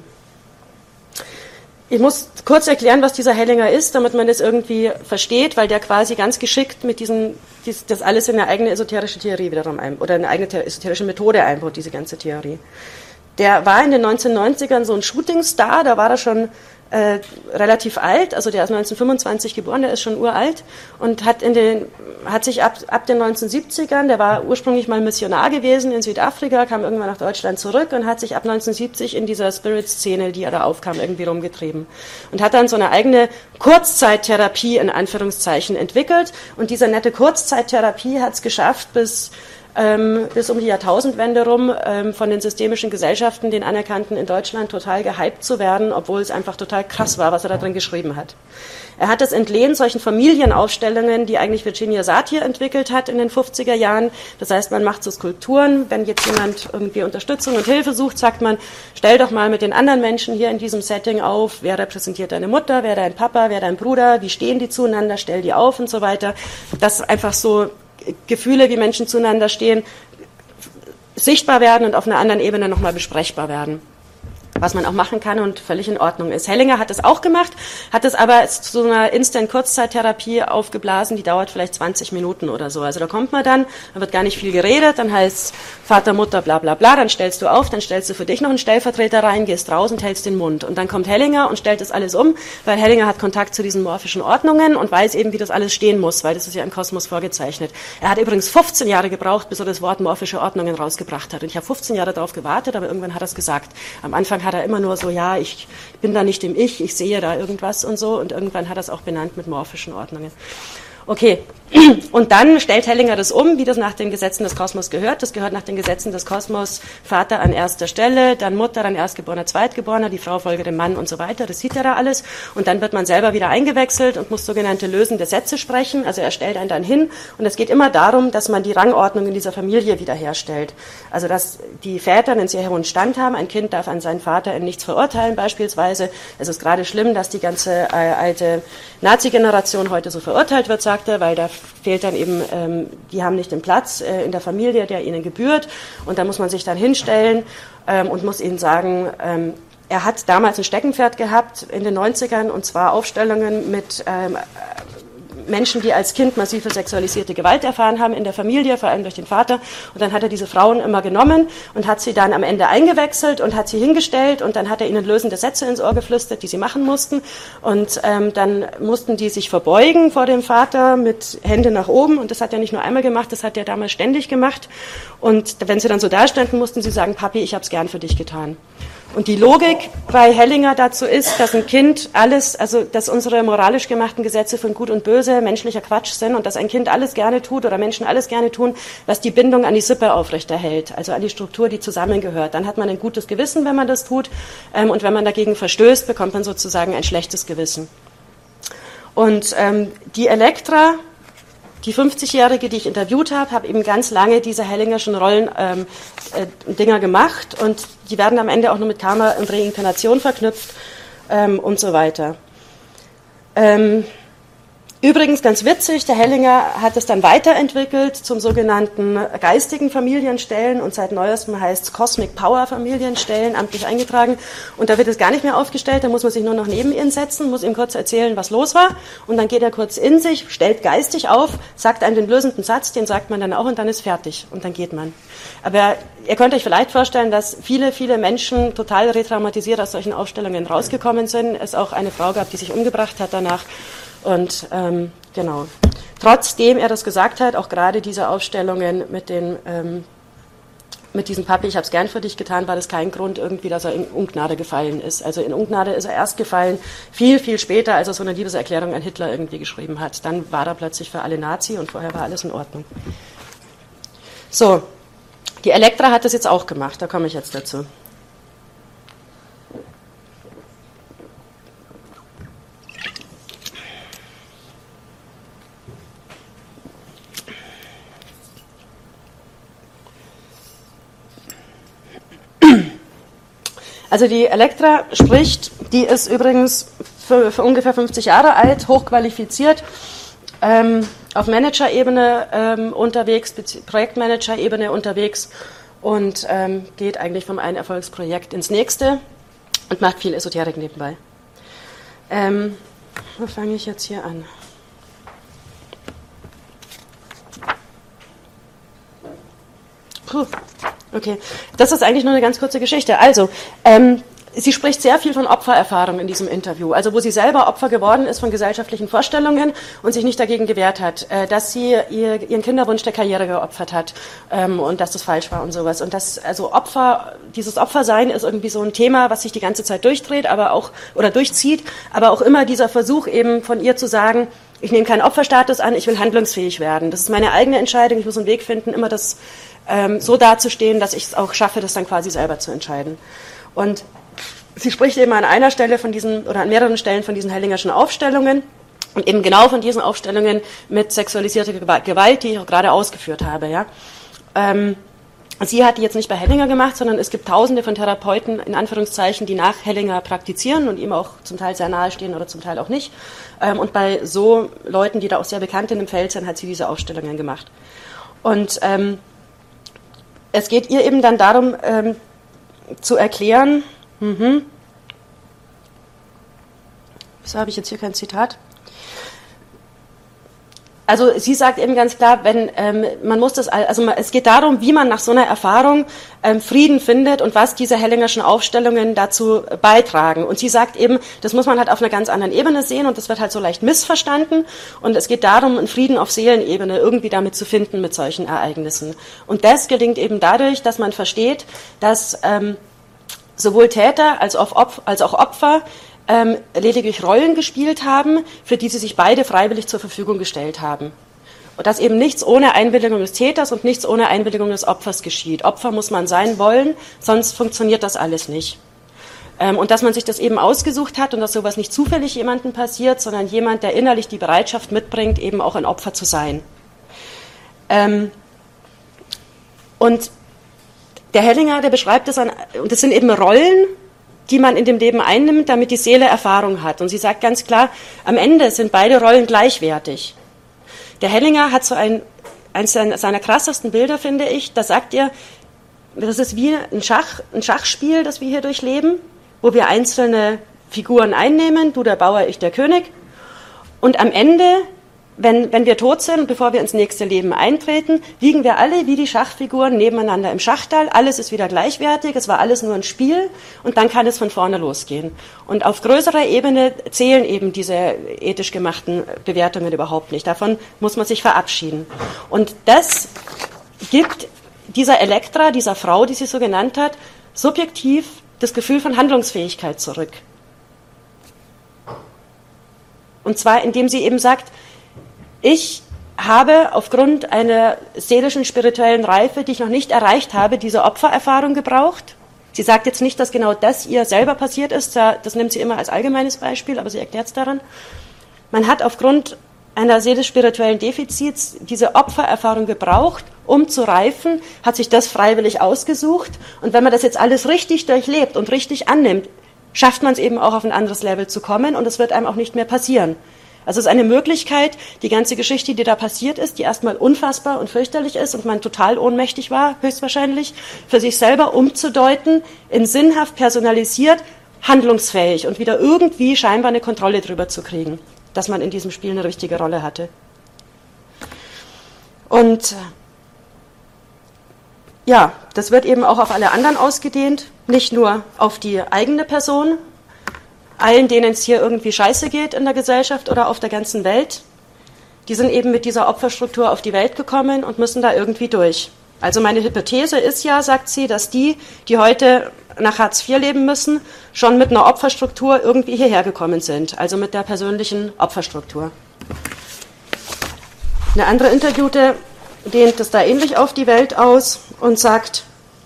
Ich muss kurz erklären, was dieser Hellinger ist, damit man das irgendwie versteht, weil der quasi ganz geschickt mit diesen, dies, das alles in eine eigene esoterische Theorie wiederum ein, oder eine eigene esoterische Methode einbaut, diese ganze Theorie. Der war in den neunzehnhundertneunzigern so ein Shootingstar, da war er schon äh, relativ alt, also der ist neunzehnhundertfünfundzwanzig geboren, der ist schon uralt und hat, in den, hat sich ab, ab den neunzehnhundertsiebzigern, der war ursprünglich mal Missionar gewesen in Südafrika, kam irgendwann nach Deutschland zurück und hat sich ab neunzehnhundertsiebzig in dieser Spirit-Szene, die er da aufkam, irgendwie rumgetrieben. Und hat dann so eine eigene Kurzzeittherapie in Anführungszeichen entwickelt, und diese nette Kurzzeittherapie hat es geschafft, bis Ähm, bis um die Jahrtausendwende rum ähm, von den systemischen Gesellschaften, den anerkannten in Deutschland, total gehypt zu werden, obwohl es einfach total krass war, was er da drin geschrieben hat. Er hat es entlehnt solchen Familienaufstellungen, die eigentlich Virginia Satir entwickelt hat in den fünfziger Jahren. Das heißt, man macht so Skulpturen, wenn jetzt jemand irgendwie Unterstützung und Hilfe sucht, sagt man, stell doch mal mit den anderen Menschen hier in diesem Setting auf, wer repräsentiert deine Mutter, wer dein Papa, wer dein Bruder, wie stehen die zueinander, stell die auf und so weiter. Das ist einfach so Gefühle, wie Menschen zueinander stehen, sichtbar werden und auf einer anderen Ebene nochmal besprechbar werden. Was man auch machen kann und völlig in Ordnung ist. Hellinger hat es auch gemacht, hat es aber zu so einer Instant-Kurzzeittherapie aufgeblasen, die dauert vielleicht zwanzig Minuten oder so. Also da kommt man dann, da wird gar nicht viel geredet, dann heißt Vater, Mutter, bla bla bla, dann stellst du auf, dann stellst du für dich noch einen Stellvertreter rein, gehst raus und hältst den Mund. Und dann kommt Hellinger und stellt das alles um, weil Hellinger hat Kontakt zu diesen morphischen Ordnungen und weiß eben, wie das alles stehen muss, weil das ist ja im Kosmos vorgezeichnet. Er hat übrigens fünfzehn Jahre gebraucht, bis er das Wort morphische Ordnungen rausgebracht hat. Und ich habe fünfzehn Jahre darauf gewartet, aber irgendwann hat er es gesagt. Am Anfang hat er immer nur so, ja, ich bin da nicht im Ich, ich sehe da irgendwas und so, und irgendwann hat er es auch benannt mit morphischen Ordnungen. Okay, und dann stellt Hellinger das um, wie das nach den Gesetzen des Kosmos gehört. Das gehört nach den Gesetzen des Kosmos Vater an erster Stelle, dann Mutter, dann Erstgeborener, Zweitgeborener, die Frau folge dem Mann und so weiter. Das sieht er da alles. Und dann wird man selber wieder eingewechselt und muss sogenannte lösende Sätze sprechen. Also er stellt einen dann hin. Und es geht immer darum, dass man die Rangordnung in dieser Familie wiederherstellt. Also dass die Väter einen sehr hohen Stand haben. Ein Kind darf an seinen Vater in nichts verurteilen beispielsweise. Es ist gerade schlimm, dass die ganze äh, alte Nazi-Generation heute so verurteilt wird, sagt er, weil da fehlt dann eben, ähm, die haben nicht den Platz äh, in der Familie, der ihnen gebührt. Und da muss man sich dann hinstellen ähm, und muss ihnen sagen, ähm, er hat damals ein Steckenpferd gehabt in den neunzigern, und zwar Aufstellungen mit ähm, Menschen, die als Kind massive sexualisierte Gewalt erfahren haben in der Familie, vor allem durch den Vater. Und dann hat er diese Frauen immer genommen und hat sie dann am Ende eingewechselt und hat sie hingestellt, und dann hat er ihnen lösende Sätze ins Ohr geflüstert, die sie machen mussten. Und ähm, dann mussten die sich verbeugen vor dem Vater mit Hände nach oben. Und das hat er nicht nur einmal gemacht, das hat er damals ständig gemacht. Und wenn sie dann so dastanden, mussten sie sagen, Papi, ich habe es gern für dich getan. Und die Logik bei Hellinger dazu ist, dass ein Kind alles, also dass unsere moralisch gemachten Gesetze von Gut und Böse menschlicher Quatsch sind und dass ein Kind alles gerne tut oder Menschen alles gerne tun, was die Bindung an die Sippe aufrechterhält, also an die Struktur, die zusammengehört. Dann hat man ein gutes Gewissen, wenn man das tut, ähm, und wenn man dagegen verstößt, bekommt man sozusagen ein schlechtes Gewissen. Und ähm, die Elektra, die fünfzigjährige, die ich interviewt habe, habe eben ganz lange diese Hellingerschen Rollen ähm, äh, Dinger gemacht, und die werden am Ende auch nur mit Karma und Reinkarnation verknüpft ähm, und so weiter. Ähm, Übrigens ganz witzig, der Hellinger hat es dann weiterentwickelt zum sogenannten geistigen Familienstellen, und seit neuestem heißt es Cosmic Power Familienstellen, amtlich eingetragen, und da wird es gar nicht mehr aufgestellt, da muss man sich nur noch neben ihn setzen, muss ihm kurz erzählen, was los war, und dann geht er kurz in sich, stellt geistig auf, sagt einen den lösenden Satz, den sagt man dann auch, und dann ist fertig, und dann geht man. Aber ihr könnt euch vielleicht vorstellen, dass viele, viele Menschen total retraumatisiert aus solchen Aufstellungen rausgekommen sind, es auch eine Frau gab, die sich umgebracht hat danach. Und ähm, genau, trotzdem er das gesagt hat, auch gerade diese Aufstellungen mit den ähm, mit diesem Papi, ich habe es gern für dich getan, war das kein Grund irgendwie, dass er in Ungnade gefallen ist. Also in Ungnade ist er erst gefallen, viel, viel später, als er so eine Liebeserklärung an Hitler irgendwie geschrieben hat. Dann war er plötzlich für alle Nazi, und vorher war alles in Ordnung. So, die Elektra hat das jetzt auch gemacht, da komme ich jetzt dazu. Also die Elektra spricht, die ist übrigens für, für ungefähr fünfzig Jahre alt, hochqualifiziert, ähm, auf Manager-Ebene ähm, unterwegs, Projektmanager-Ebene unterwegs, und ähm, geht eigentlich vom einen Erfolgsprojekt ins nächste und macht viel Esoterik nebenbei. Ähm, wo fange ich jetzt hier an? Puh. Okay, das ist eigentlich nur eine ganz kurze Geschichte. Also, ähm, sie spricht sehr viel von Opfererfahrung in diesem Interview, also wo sie selber Opfer geworden ist von gesellschaftlichen Vorstellungen und sich nicht dagegen gewehrt hat, äh, dass sie ihr, ihren Kinderwunsch der Karriere geopfert hat, ähm, und dass das falsch war und sowas. Und das, also Opfer, dieses Opfersein ist irgendwie so ein Thema, was sich die ganze Zeit durchdreht, aber auch, oder durchzieht, aber auch immer dieser Versuch eben von ihr zu sagen, ich nehme keinen Opferstatus an, ich will handlungsfähig werden. Das ist meine eigene Entscheidung, ich muss einen Weg finden, immer das ähm, so dazustehen, dass ich es auch schaffe, das dann quasi selber zu entscheiden. Und sie spricht eben an einer Stelle von diesen, oder an mehreren Stellen von diesen Hellingerschen Aufstellungen, und eben genau von diesen Aufstellungen mit sexualisierter Gewalt, die ich auch gerade ausgeführt habe. Ja. Ähm, sie hat die jetzt nicht bei Hellinger gemacht, sondern es gibt tausende von Therapeuten, in Anführungszeichen, die nach Hellinger praktizieren und ihm auch zum Teil sehr nahe stehen oder zum Teil auch nicht. Ähm, und bei so Leuten, die da auch sehr bekannt in dem Feld sind, hat sie diese Aufstellungen gemacht. Und ähm, es geht ihr eben dann darum, ähm, zu erklären, mhm. Wieso habe ich jetzt hier kein Zitat? Also sie sagt eben ganz klar, wenn ähm, man muss das, also es geht darum, wie man nach so einer Erfahrung ähm, Frieden findet und was diese Hellingerschen Aufstellungen dazu beitragen. Und sie sagt eben, das muss man halt auf einer ganz anderen Ebene sehen, und das wird halt so leicht missverstanden. Und es geht darum, einen Frieden auf Seelenebene irgendwie damit zu finden mit solchen Ereignissen. Und das gelingt eben dadurch, dass man versteht, dass ähm, sowohl Täter als auch Opfer, als auch Opfer ähm, lediglich Rollen gespielt haben, für die sie sich beide freiwillig zur Verfügung gestellt haben. Und dass eben nichts ohne Einwilligung des Täters und nichts ohne Einwilligung des Opfers geschieht. Opfer muss man sein wollen, sonst funktioniert das alles nicht. Ähm, und dass man sich das eben ausgesucht hat und dass sowas nicht zufällig jemandem passiert, sondern jemand, der innerlich die Bereitschaft mitbringt, eben auch ein Opfer zu sein. Ähm, und der Hellinger, der beschreibt das, an, und das sind eben Rollen, die man in dem Leben einnimmt, damit die Seele Erfahrung hat. Und sie sagt ganz klar, am Ende sind beide Rollen gleichwertig. Der Hellinger hat so ein, eines seiner krassesten Bilder, finde ich, da sagt er, das ist wie ein, Schach, ein Schachspiel, das wir hier durchleben, wo wir einzelne Figuren einnehmen, du der Bauer, ich der König. Und am Ende, wenn, wenn wir tot sind, bevor wir ins nächste Leben eintreten, liegen wir alle wie die Schachfiguren nebeneinander im Schachtal. Alles ist wieder gleichwertig, es war alles nur ein Spiel und dann kann es von vorne losgehen. Und auf größerer Ebene zählen eben diese ethisch gemachten Bewertungen überhaupt nicht. Davon muss man sich verabschieden. Und das gibt dieser Elektra, dieser Frau, die sie so genannt hat, subjektiv das Gefühl von Handlungsfähigkeit zurück. Und zwar, indem sie eben sagt, ich habe aufgrund einer seelischen, spirituellen Reife, die ich noch nicht erreicht habe, diese Opfererfahrung gebraucht. Sie sagt jetzt nicht, dass genau das ihr selber passiert ist, das nimmt sie immer als allgemeines Beispiel, aber sie erklärt es daran. Man hat aufgrund einer seelisch-spirituellen Defizits diese Opfererfahrung gebraucht, um zu reifen, hat sich das freiwillig ausgesucht. Und wenn man das jetzt alles richtig durchlebt und richtig annimmt, schafft man es eben auch auf ein anderes Level zu kommen und es wird einem auch nicht mehr passieren. Also es ist eine Möglichkeit, die ganze Geschichte, die da passiert ist, die erstmal unfassbar und fürchterlich ist und man total ohnmächtig war, höchstwahrscheinlich, für sich selber umzudeuten, in sinnhaft personalisiert, handlungsfähig und wieder irgendwie scheinbar eine Kontrolle drüber zu kriegen, dass man in diesem Spiel eine richtige Rolle hatte. Und ja, das wird eben auch auf alle anderen ausgedehnt, nicht nur auf die eigene Person, allen, denen es hier irgendwie scheiße geht in der Gesellschaft oder auf der ganzen Welt, die sind eben mit dieser Opferstruktur auf die Welt gekommen und müssen da irgendwie durch. Also meine Hypothese ist ja, sagt sie, dass die, die heute nach Hartz vier leben müssen, schon mit einer Opferstruktur irgendwie hierher gekommen sind, also mit der persönlichen Opferstruktur. Eine andere Interviewte dehnt es da ähnlich auf die Welt aus und sagt,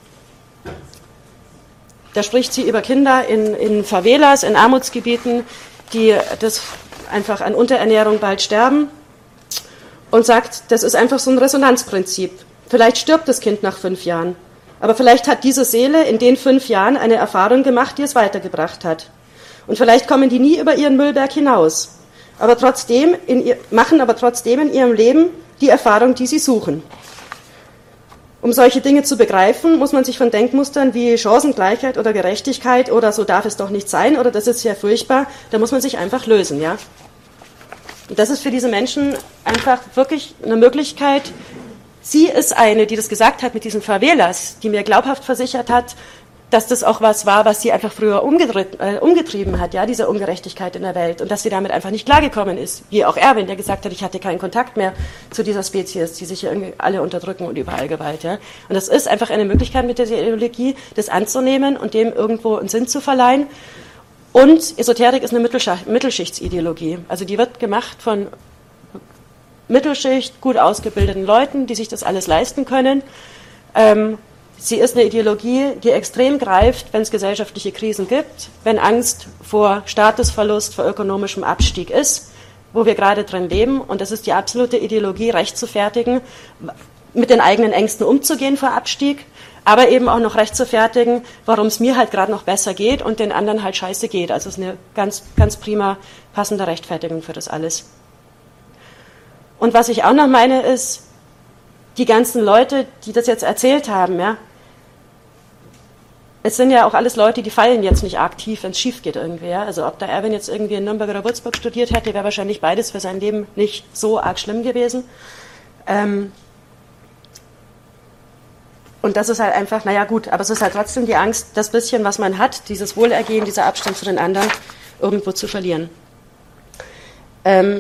da spricht sie über Kinder in, in Favelas, in Armutsgebieten, die das einfach an Unterernährung bald sterben und sagt, das ist einfach so ein Resonanzprinzip. Vielleicht stirbt das Kind nach fünf Jahren, aber vielleicht hat diese Seele in den fünf Jahren eine Erfahrung gemacht, die es weitergebracht hat. Und vielleicht kommen die nie über ihren Müllberg hinaus, aber trotzdem in ihr, machen aber trotzdem in ihrem Leben die Erfahrung, die sie suchen. Um solche Dinge zu begreifen, muss man sich von Denkmustern wie Chancengleichheit oder Gerechtigkeit oder so darf es doch nicht sein oder das ist ja furchtbar, da muss man sich einfach lösen, ja. Und das ist für diese Menschen einfach wirklich eine Möglichkeit. Sie ist eine, die das gesagt hat mit diesen Favelas, die mir glaubhaft versichert hat, dass das auch was war, was sie einfach früher äh, umgetrieben hat, ja, diese Ungerechtigkeit in der Welt und dass sie damit einfach nicht klargekommen ist, wie auch Erwin, der gesagt hat, ich hatte keinen Kontakt mehr zu dieser Spezies, die sich hier irgendwie alle unterdrücken und überall Gewalt, ja. Und das ist einfach eine Möglichkeit mit dieser Ideologie, das anzunehmen und dem irgendwo einen Sinn zu verleihen. Und Esoterik ist eine Mittelschichtsideologie, also die wird gemacht von Mittelschicht, gut ausgebildeten Leuten, die sich das alles leisten können. Ähm, Sie ist eine Ideologie, die extrem greift, wenn es gesellschaftliche Krisen gibt, wenn Angst vor Statusverlust, vor ökonomischem Abstieg ist, wo wir gerade drin leben. Und das ist die absolute Ideologie, rechtfertigen, mit den eigenen Ängsten umzugehen vor Abstieg, aber eben auch noch rechtfertigen, warum es mir halt gerade noch besser geht und den anderen halt scheiße geht. Also es ist eine ganz, ganz prima passende Rechtfertigung für das alles. Und was ich auch noch meine ist, die ganzen Leute, die das jetzt erzählt haben, ja, es sind ja auch alles Leute, die fallen jetzt nicht arg tief, wenn es schief geht irgendwie. Ja? Also ob der Erwin jetzt irgendwie in Nürnberg oder Würzburg studiert hätte, wäre wahrscheinlich beides für sein Leben nicht so arg schlimm gewesen. Ähm und das ist halt einfach, naja gut, aber es ist halt trotzdem die Angst, das bisschen, was man hat, dieses Wohlergehen, dieser Abstand zu den anderen, irgendwo zu verlieren. Ähm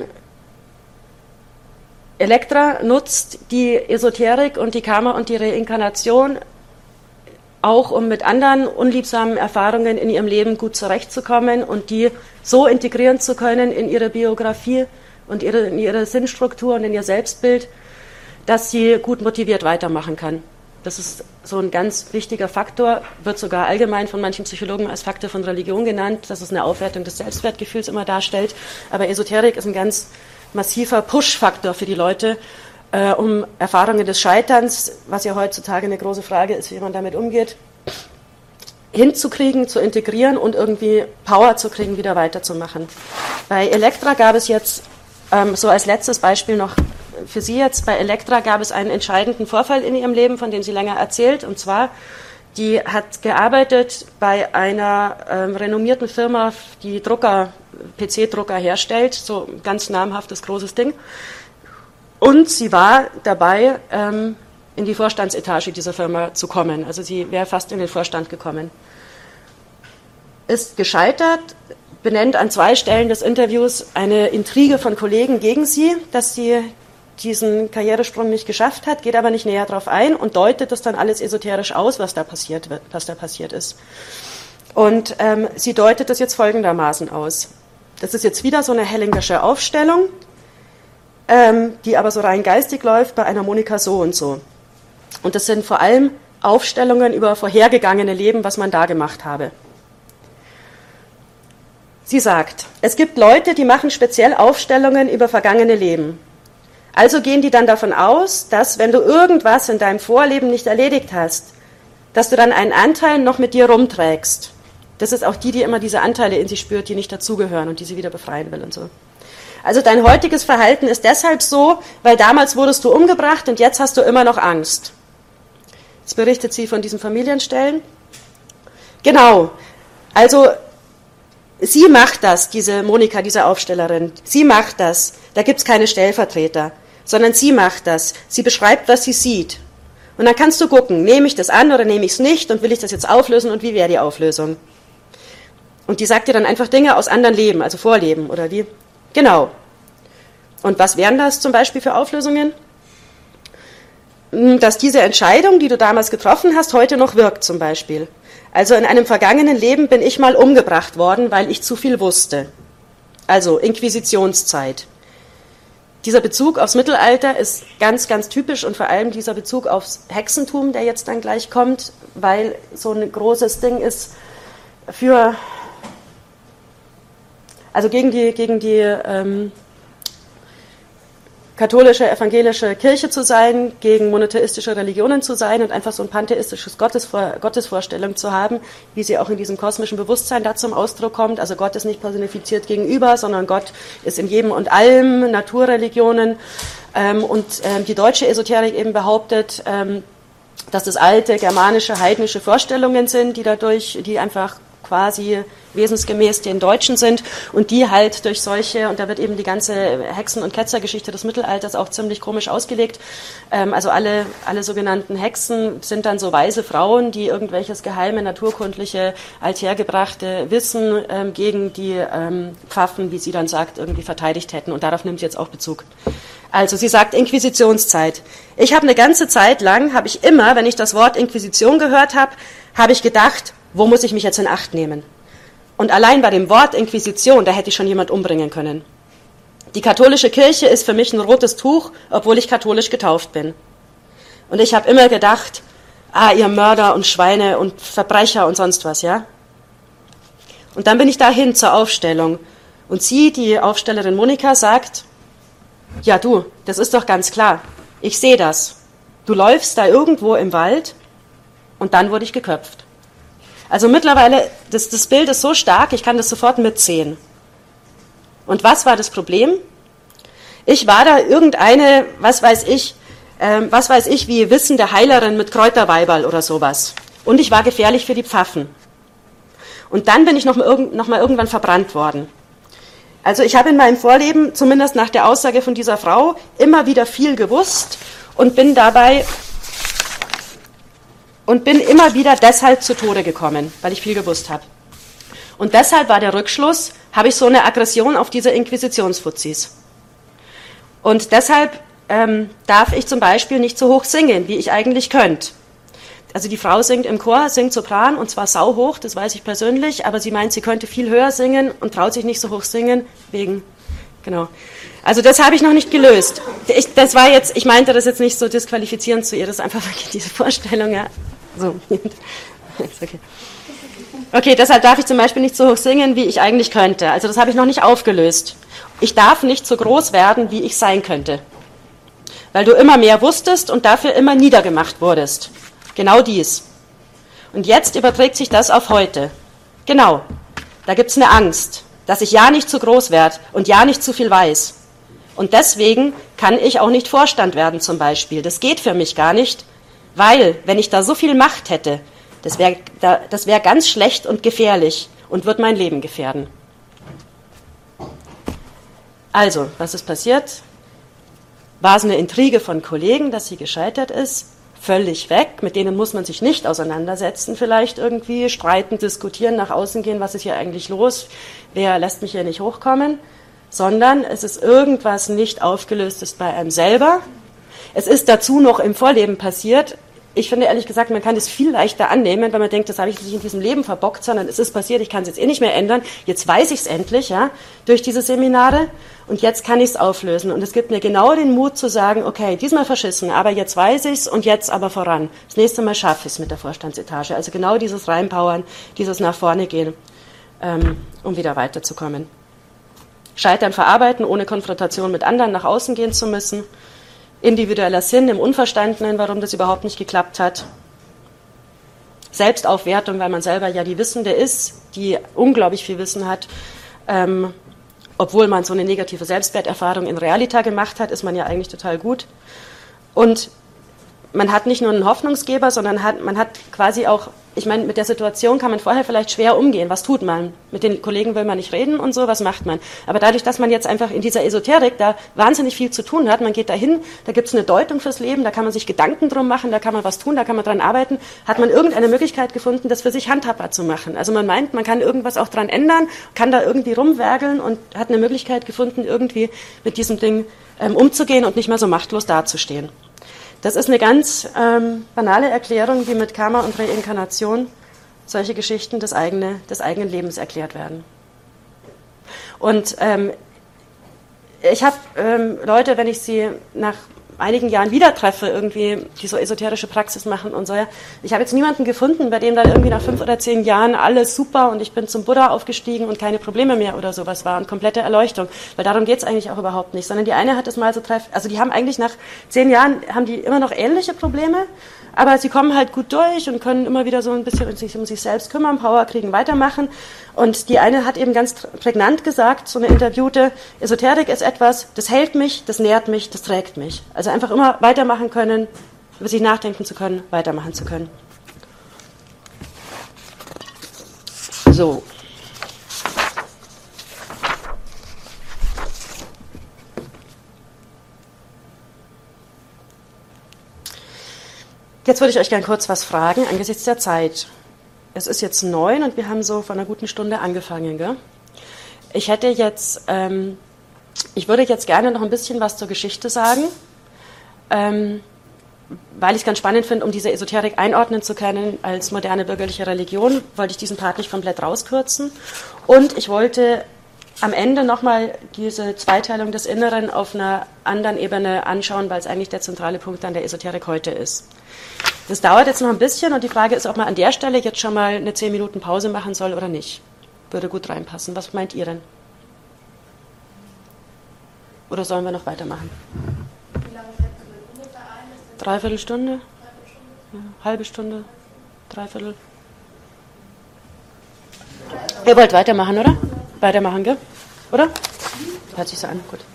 Elektra nutzt die Esoterik und die Karma und die Reinkarnation auch um mit anderen unliebsamen Erfahrungen in ihrem Leben gut zurechtzukommen und die so integrieren zu können in ihre Biografie und ihre, in ihre Sinnstruktur und in ihr Selbstbild, dass sie gut motiviert weitermachen kann. Das ist so ein ganz wichtiger Faktor, wird sogar allgemein von manchen Psychologen als Faktor von Religion genannt, dass es eine Aufwertung des Selbstwertgefühls immer darstellt. Aber Esoterik ist ein ganz massiver Push-Faktor für die Leute, äh, um Erfahrungen des Scheiterns, was ja heutzutage eine große Frage ist, wie man damit umgeht, hinzukriegen, zu integrieren und irgendwie Power zu kriegen, wieder weiterzumachen. Bei Elektra gab es jetzt, ähm, so als letztes Beispiel noch für Sie jetzt, bei Elektra gab es einen entscheidenden Vorfall in ihrem Leben, von dem sie länger erzählt, und zwar, die hat gearbeitet bei einer ähm, renommierten Firma, die Drucker, P C-Drucker herstellt, so ein ganz namhaftes, großes Ding, und sie war dabei, ähm, in die Vorstandsetage dieser Firma zu kommen, also sie wäre fast in den Vorstand gekommen. Ist gescheitert, benennt an zwei Stellen des Interviews eine Intrige von Kollegen gegen sie, dass sie diesen Karrieresprung nicht geschafft hat, geht aber nicht näher darauf ein und deutet das dann alles esoterisch aus, was da passiert wird, was da passiert ist. Und ähm, sie deutet das jetzt folgendermaßen aus. Das ist jetzt wieder so eine Hellingersche Aufstellung, ähm, die aber so rein geistig läuft bei einer Monika so und so. Und das sind vor allem Aufstellungen über vorhergegangene Leben, was man da gemacht habe. Sie sagt, es gibt Leute, die machen speziell Aufstellungen über vergangene Leben. Also gehen die dann davon aus, dass, wenn du irgendwas in deinem Vorleben nicht erledigt hast, dass du dann einen Anteil noch mit dir rumträgst. Das ist auch die, die immer diese Anteile in sich spürt, die nicht dazugehören und die sie wieder befreien will und so. Also dein heutiges Verhalten ist deshalb so, weil damals wurdest du umgebracht und jetzt hast du immer noch Angst. Jetzt berichtet sie von diesen Familienstellen. Genau, also sie macht das, diese Monika, diese Aufstellerin. Sie macht das. Da gibt es keine Stellvertreter, sondern sie macht das. Sie beschreibt, was sie sieht. Und dann kannst du gucken, nehme ich das an oder nehme ich es nicht und will ich das jetzt auflösen und wie wäre die Auflösung? Und die sagt dir dann einfach Dinge aus anderen Leben, also Vorleben oder wie? Genau. Und was wären das zum Beispiel für Auflösungen? Dass diese Entscheidung, die du damals getroffen hast, heute noch wirkt zum Beispiel. Also in einem vergangenen Leben bin ich mal umgebracht worden, weil ich zu viel wusste. Also Inquisitionszeit. Dieser Bezug aufs Mittelalter ist ganz, ganz typisch und vor allem dieser Bezug aufs Hexentum, der jetzt dann gleich kommt, weil so ein großes Ding ist für, also gegen die, gegen die ähm, katholische, evangelische Kirche zu sein, gegen monotheistische Religionen zu sein und einfach so ein pantheistisches Gottesvor- Gottesvorstellung zu haben, wie sie auch in diesem kosmischen Bewusstsein da zum Ausdruck kommt. Also Gott ist nicht personifiziert gegenüber, sondern Gott ist in jedem und allem, Naturreligionen. Ähm, und ähm, die deutsche Esoterik eben behauptet, ähm, dass das alte, germanische, heidnische Vorstellungen sind, die dadurch, die einfach quasi wesensgemäß den Deutschen sind und die halt durch solche, und da wird eben die ganze Hexen- und Ketzergeschichte des Mittelalters auch ziemlich komisch ausgelegt, ähm, also alle, alle sogenannten Hexen sind dann so weise Frauen, die irgendwelches geheime, naturkundliche, althergebrachte Wissen ähm, gegen die ähm, Pfaffen, wie sie dann sagt, irgendwie verteidigt hätten, und darauf nimmt sie jetzt auch Bezug. Also sie sagt Inquisitionszeit. Ich habe eine ganze Zeit lang, habe ich immer, wenn ich das Wort Inquisition gehört habe, habe ich gedacht, wo muss ich mich jetzt in Acht nehmen? Und allein bei dem Wort Inquisition, da hätte ich schon jemand umbringen können. Die katholische Kirche ist für mich ein rotes Tuch, obwohl ich katholisch getauft bin. Und ich habe immer gedacht, ah, ihr Mörder und Schweine und Verbrecher und sonst was, ja? Und dann bin ich dahin zur Aufstellung. Und sie, die Aufstellerin Monika, sagt, ja du, das ist doch ganz klar. Ich sehe das. Du läufst da irgendwo im Wald und dann wurde ich geköpft. Also mittlerweile, das, das Bild ist so stark, ich kann das sofort mitsehen. Und was war das Problem? Ich war da irgendeine, was weiß ich, ähm, was weiß ich, wie wissende Heilerin mit Kräuterweiberl oder sowas. Und ich war gefährlich für die Pfaffen. Und dann bin ich noch mal, noch mal irgendwann verbrannt worden. Also ich habe in meinem Vorleben, zumindest nach der Aussage von dieser Frau, immer wieder viel gewusst und bin dabei... Und bin immer wieder deshalb zu Tode gekommen, weil ich viel gewusst habe. Und deshalb war der Rückschluss, habe ich so eine Aggression auf diese Inquisitionsfuzis. Und deshalb ähm, darf ich zum Beispiel nicht so hoch singen, wie ich eigentlich könnte. Also die Frau singt im Chor, singt Sopran und zwar sauhoch, das weiß ich persönlich, aber sie meint, sie könnte viel höher singen und traut sich nicht so hoch singen, wegen, genau. Also das habe ich noch nicht gelöst. Ich, das war jetzt, ich meinte das jetzt nicht so disqualifizierend zu ihr, das ist einfach wirklich diese Vorstellung, ja. So, okay. Okay, deshalb darf ich zum Beispiel nicht so hoch singen, wie ich eigentlich könnte. Also das habe ich noch nicht aufgelöst. Ich darf nicht so groß werden, wie ich sein könnte. Weil du immer mehr wusstest und dafür immer niedergemacht wurdest. Genau dies. Und jetzt überträgt sich das auf heute. Genau. Da gibt es eine Angst, dass ich ja nicht zu groß werde und ja nicht zu viel weiß. Und deswegen kann ich auch nicht Vorstand werden zum Beispiel. Das geht für mich gar nicht, weil, wenn ich da so viel Macht hätte, das wäre das wär ganz schlecht und gefährlich und wird mein Leben gefährden. Also, was ist passiert? War es eine Intrige von Kollegen, dass sie gescheitert ist? Völlig weg, mit denen muss man sich nicht auseinandersetzen, vielleicht irgendwie streiten, diskutieren, nach außen gehen, was ist hier eigentlich los, wer lässt mich hier nicht hochkommen, sondern es ist irgendwas nicht Aufgelöstes bei einem selber. Es ist dazu noch im Vorleben passiert. Ich finde ehrlich gesagt, man kann es viel leichter annehmen, weil man denkt, das habe ich nicht in diesem Leben verbockt, sondern es ist passiert, ich kann es jetzt eh nicht mehr ändern, jetzt weiß ich es endlich, ja, durch diese Seminare und jetzt kann ich es auflösen. Und es gibt mir genau den Mut zu sagen, okay, diesmal verschissen, aber jetzt weiß ich es und jetzt aber voran. Das nächste Mal schaffe ich es mit der Vorstandsetage. Also genau dieses Reinpowern, dieses nach vorne gehen, ähm, um wieder weiterzukommen. Scheitern verarbeiten, ohne Konfrontation mit anderen nach außen gehen zu müssen. Individueller Sinn im Unverstandenen, warum das überhaupt nicht geklappt hat. Selbstaufwertung, weil man selber ja die Wissende ist, die unglaublich viel Wissen hat. Ähm, obwohl man so eine negative Selbstwerterfahrung in Realita gemacht hat, ist man ja eigentlich total gut. Und man hat nicht nur einen Hoffnungsgeber, sondern hat, man hat quasi auch, ich meine, mit der Situation kann man vorher vielleicht schwer umgehen. Was tut man? Mit den Kollegen will man nicht reden und so, was macht man? Aber dadurch, dass man jetzt einfach in dieser Esoterik da wahnsinnig viel zu tun hat, man geht da hin, da gibt es eine Deutung fürs Leben, da kann man sich Gedanken drum machen, da kann man was tun, da kann man dran arbeiten, hat man irgendeine Möglichkeit gefunden, das für sich handhabbar zu machen. Also man meint, man kann irgendwas auch dran ändern, kann da irgendwie rumwerkeln und hat eine Möglichkeit gefunden, irgendwie mit diesem Ding ähm, umzugehen und nicht mehr so machtlos dazustehen. Das ist eine ganz ähm, banale Erklärung, wie mit Karma und Reinkarnation solche Geschichten des, eigene, des eigenen Lebens erklärt werden. Und ähm, ich habe ähm, Leute, wenn ich sie nach einigen Jahren wieder treffe, irgendwie, die so esoterische Praxis machen und so, ja, ich habe jetzt niemanden gefunden, bei dem dann irgendwie nach fünf oder zehn Jahren alles super und ich bin zum Buddha aufgestiegen und keine Probleme mehr oder sowas war und komplette Erleuchtung, weil darum geht es eigentlich auch überhaupt nicht, sondern die eine hat es mal so treff, also die haben eigentlich nach zehn Jahren, haben die immer noch ähnliche Probleme, aber sie kommen halt gut durch und können immer wieder so ein bisschen sich um sich selbst kümmern, Power kriegen, weitermachen. Und die eine hat eben ganz prägnant gesagt, so eine Interviewte, Esoterik ist etwas, das hält mich, das nährt mich, das trägt mich. Also einfach immer weitermachen können, über sich nachdenken zu können, weitermachen zu können. So. Jetzt würde ich euch gerne kurz was fragen, angesichts der Zeit. Es ist jetzt neun und wir haben so vor einer guten Stunde angefangen, gell? Ich hätte jetzt, ähm, ich würde jetzt gerne noch ein bisschen was zur Geschichte sagen, ähm, weil ich es ganz spannend finde, um diese Esoterik einordnen zu können als moderne bürgerliche Religion, wollte ich diesen Part nicht komplett rauskürzen. Und ich wollte am Ende nochmal diese Zweiteilung des Inneren auf einer anderen Ebene anschauen, weil es eigentlich der zentrale Punkt an der Esoterik heute ist. Das dauert jetzt noch ein bisschen und die Frage ist, ob man an der Stelle jetzt schon mal eine zehn Minuten Pause machen soll oder nicht. Würde gut reinpassen. Was meint ihr denn? Oder sollen wir noch weitermachen? Wie lange schätzt du ungefähr ein? Dreiviertel Stunde? Ja, halbe Stunde? Dreiviertel? Ihr wollt weitermachen, oder? Weitermachen, gell? Oder? Hört sich so an, gut.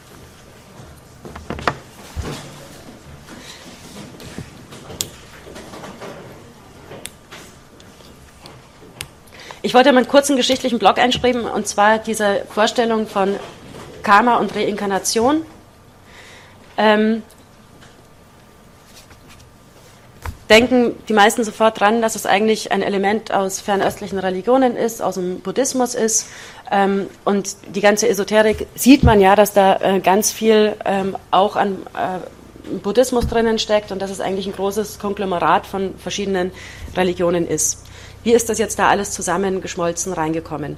Ich wollte mal einen kurzen geschichtlichen Blog einschreiben, und zwar diese Vorstellung von Karma und Reinkarnation. Ähm, denken die meisten sofort dran, dass es eigentlich ein Element aus fernöstlichen Religionen ist, aus dem Buddhismus ist. Ähm, und die ganze Esoterik sieht man ja, dass da äh, ganz viel ähm, auch an äh, Buddhismus drinnen steckt und dass es eigentlich ein großes Konglomerat von verschiedenen Religionen ist. Wie ist das jetzt da alles zusammengeschmolzen reingekommen?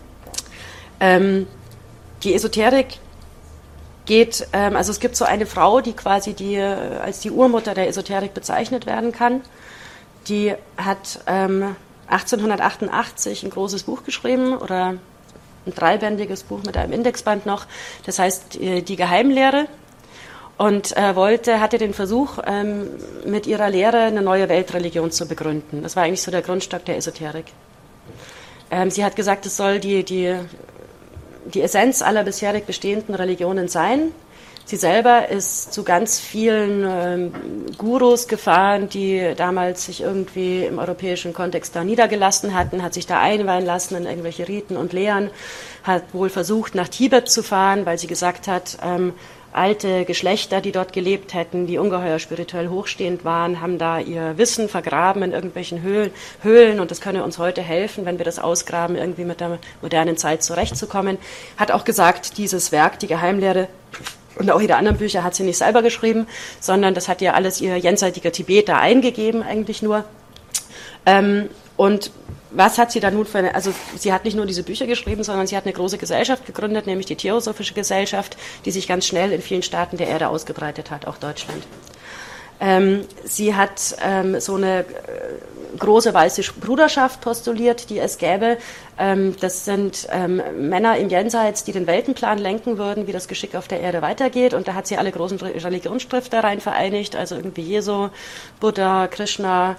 Ähm, die Esoterik geht, ähm, also es gibt so eine Frau, die quasi die, als die Urmutter der Esoterik bezeichnet werden kann. Die hat ähm, achtzehnhundertachtundachtzig ein großes Buch geschrieben oder ein dreibändiges Buch mit einem Indexband noch, das heißt die Geheimlehre, und äh, wollte, hatte den Versuch, ähm, mit ihrer Lehre eine neue Weltreligion zu begründen. Das war eigentlich so der Grundstock der Esoterik. Ähm, sie hat gesagt, es soll die, die, die Essenz aller bisherig bestehenden Religionen sein. Sie selber ist zu ganz vielen ähm, Gurus gefahren, die damals sich irgendwie im europäischen Kontext da niedergelassen hatten, hat sich da einweihen lassen in irgendwelche Riten und Lehren, hat wohl versucht, nach Tibet zu fahren, weil sie gesagt hat, ähm, alte Geschlechter, die dort gelebt hätten, die ungeheuer spirituell hochstehend waren, haben da ihr Wissen vergraben in irgendwelchen Höhlen, Höhlen und das könne uns heute helfen, wenn wir das ausgraben, irgendwie mit der modernen Zeit zurechtzukommen. Hat auch gesagt, dieses Werk, die Geheimlehre, und auch ihre anderen Bücher hat sie nicht selber geschrieben, sondern das hat ja alles ihr jenseitiger Tibeter eingegeben, eigentlich nur. Ähm, und was hat sie dann nun für eine, also sie hat nicht nur diese Bücher geschrieben, sondern sie hat eine große Gesellschaft gegründet, nämlich die Theosophische Gesellschaft, die sich ganz schnell in vielen Staaten der Erde ausgebreitet hat, auch Deutschland. Ähm, sie hat ähm, so eine äh, große weiße Bruderschaft postuliert, die es gäbe. Ähm, das sind ähm, Männer im Jenseits, die den Weltenplan lenken würden, wie das Geschick auf der Erde weitergeht. Und da hat sie alle großen Religionsstifter rein vereinigt, also irgendwie Jesu, Buddha, Krishna,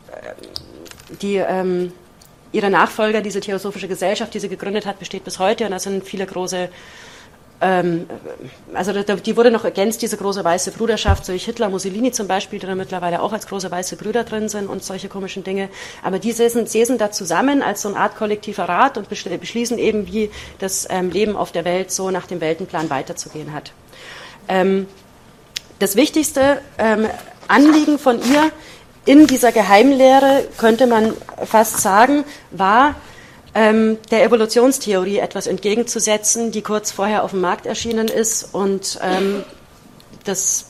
äh, die ähm, ihre Nachfolger, diese Theosophische Gesellschaft, die sie gegründet hat, besteht bis heute. Und da sind viele große Ähm, also die wurde noch ergänzt, diese große weiße Bruderschaft, so wie Hitler, Mussolini zum Beispiel, die da mittlerweile auch als große weiße Brüder drin sind und solche komischen Dinge. Aber die säßen, säßen da zusammen als so eine Art kollektiver Rat und beschließen eben, wie das ähm, Leben auf der Welt so nach dem Weltenplan weiterzugehen hat. Ähm, das wichtigste ähm, Anliegen von ihr in dieser Geheimlehre, könnte man fast sagen, war, der Evolutionstheorie etwas entgegenzusetzen, die kurz vorher auf dem Markt erschienen ist und ähm, das,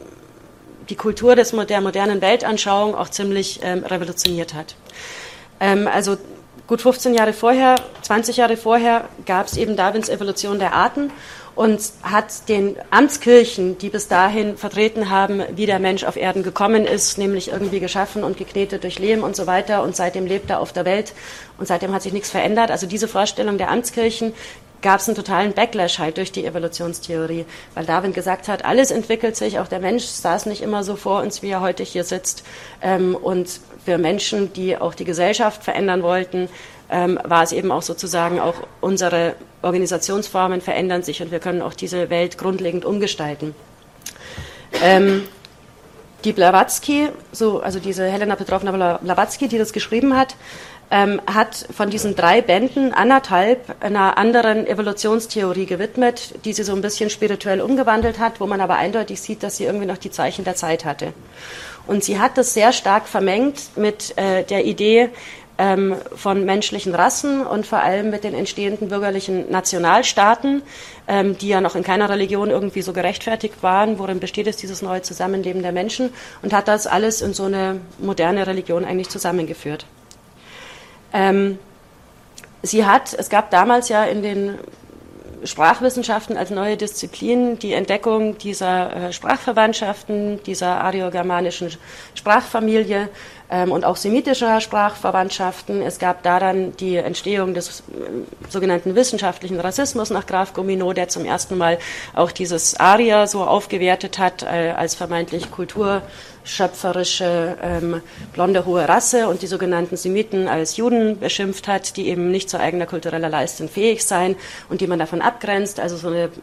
die Kultur des, der modernen Weltanschauung auch ziemlich ähm, revolutioniert hat. Ähm, also gut fünfzehn Jahre vorher, zwanzig Jahre vorher gab es eben Darwins Evolution der Arten und hat den Amtskirchen, die bis dahin vertreten haben, wie der Mensch auf Erden gekommen ist, nämlich irgendwie geschaffen und geknetet durch Lehm und so weiter, und seitdem lebt er auf der Welt und seitdem hat sich nichts verändert. Also diese Vorstellung der Amtskirchen gab es einen totalen Backlash halt durch die Evolutionstheorie, weil Darwin gesagt hat, alles entwickelt sich, auch der Mensch saß nicht immer so vor uns, wie er heute hier sitzt, ähm, und für Menschen, die auch die Gesellschaft verändern wollten, ähm, war es eben auch sozusagen, auch unsere Organisationsformen verändern sich und wir können auch diese Welt grundlegend umgestalten. Ähm, die Blavatsky, so, also diese Helena Petrovna Blavatsky, die das geschrieben hat, ähm, hat von diesen drei Bänden anderthalb einer anderen Evolutionstheorie gewidmet, die sie so ein bisschen spirituell umgewandelt hat, wo man aber eindeutig sieht, dass sie irgendwie noch die Zeichen der Zeit hatte. Und sie hat das sehr stark vermengt mit äh, der Idee ähm, von menschlichen Rassen und vor allem mit den entstehenden bürgerlichen Nationalstaaten, ähm, die ja noch in keiner Religion irgendwie so gerechtfertigt waren. Worin besteht es, dieses neue Zusammenleben der Menschen? Und hat das alles in so eine moderne Religion eigentlich zusammengeführt. Ähm, sie hat, es gab damals ja in den Sprachwissenschaften als neue Disziplin die Entdeckung dieser äh, Sprachverwandtschaften, dieser ariogermanischen Sprachfamilie ähm, und auch semitischer Sprachverwandtschaften. Es gab daran die Entstehung des äh, sogenannten wissenschaftlichen Rassismus nach Graf Gobineau, der zum ersten Mal auch dieses Arier so aufgewertet hat äh, als vermeintlich kulturschöpferische ähm, blonde hohe Rasse und die sogenannten Semiten als Juden beschimpft hat, die eben nicht zu eigener kultureller Leistung fähig seien und die man davon abgrenzt, also so eine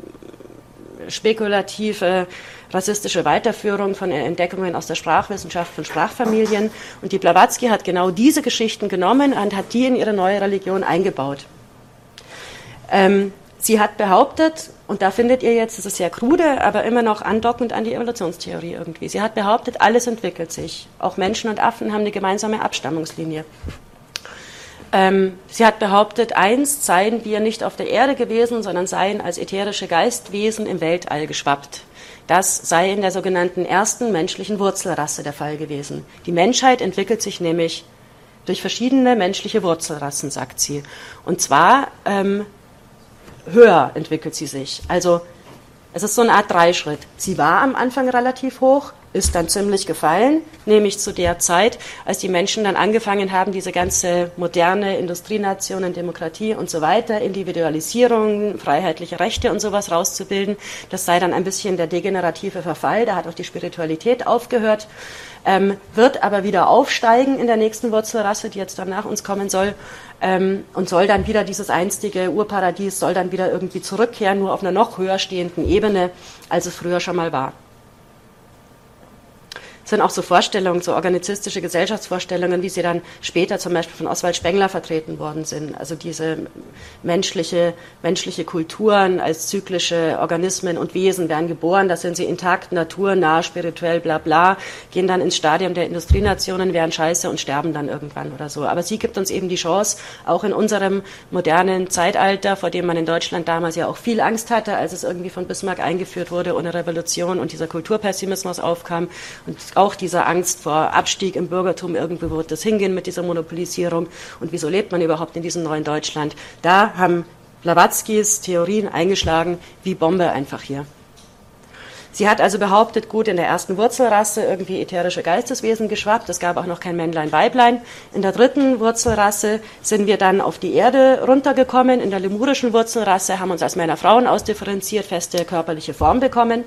spekulative rassistische Weiterführung von Entdeckungen aus der Sprachwissenschaft von Sprachfamilien. Und die Blavatsky hat genau diese Geschichten genommen und hat die in ihre neue Religion eingebaut. Ähm, sie hat behauptet, und da findet ihr jetzt, das ist sehr krude, aber immer noch andockend an die Evolutionstheorie irgendwie. Sie hat behauptet, alles entwickelt sich. Auch Menschen und Affen haben eine gemeinsame Abstammungslinie. Ähm, sie hat behauptet, einst seien wir nicht auf der Erde gewesen, sondern seien als ätherische Geistwesen im Weltall geschwappt. Das sei in der sogenannten ersten menschlichen Wurzelrasse der Fall gewesen. Die Menschheit entwickelt sich nämlich durch verschiedene menschliche Wurzelrassen, sagt sie. Und zwar ähm, höher entwickelt sie sich. Also es ist so eine Art Dreischritt. Sie war am Anfang relativ hoch, ist dann ziemlich gefallen, nämlich zu der Zeit, als die Menschen dann angefangen haben, diese ganze moderne Industrienationen, Demokratie und so weiter, Individualisierung, freiheitliche Rechte und sowas rauszubilden. Das sei dann ein bisschen der degenerative Verfall, da hat auch die Spiritualität aufgehört, ähm, wird aber wieder aufsteigen in der nächsten Wurzelrasse, die jetzt dann nach uns kommen soll, ähm, und soll dann wieder dieses einstige Urparadies, soll dann wieder irgendwie zurückkehren, nur auf einer noch höher stehenden Ebene, als es früher schon mal war. Es sind auch so Vorstellungen, so organizistische Gesellschaftsvorstellungen, wie sie dann später zum Beispiel von Oswald Spengler vertreten worden sind. Also diese menschliche, menschliche Kulturen als zyklische Organismen und Wesen werden geboren, da sind sie intakt, naturnah, spirituell, bla bla, gehen dann ins Stadium der Industrienationen, werden scheiße und sterben dann irgendwann oder so. Aber sie gibt uns eben die Chance, auch in unserem modernen Zeitalter, vor dem man in Deutschland damals ja auch viel Angst hatte, als es irgendwie von Bismarck eingeführt wurde ohne Revolution und dieser Kulturpessimismus aufkam und auch diese Angst vor Abstieg im Bürgertum, irgendwie wird das hingehen mit dieser Monopolisierung und wieso lebt man überhaupt in diesem neuen Deutschland. Da haben Blavatskys Theorien eingeschlagen wie Bombe einfach hier. Sie hat also behauptet, gut, in der ersten Wurzelrasse irgendwie ätherische Geisteswesen geschwappt, es gab auch noch kein Männlein, Weiblein. In der dritten Wurzelrasse sind wir dann auf die Erde runtergekommen, in der lemurischen Wurzelrasse haben uns als Männer, Frauen ausdifferenziert, feste körperliche Form bekommen.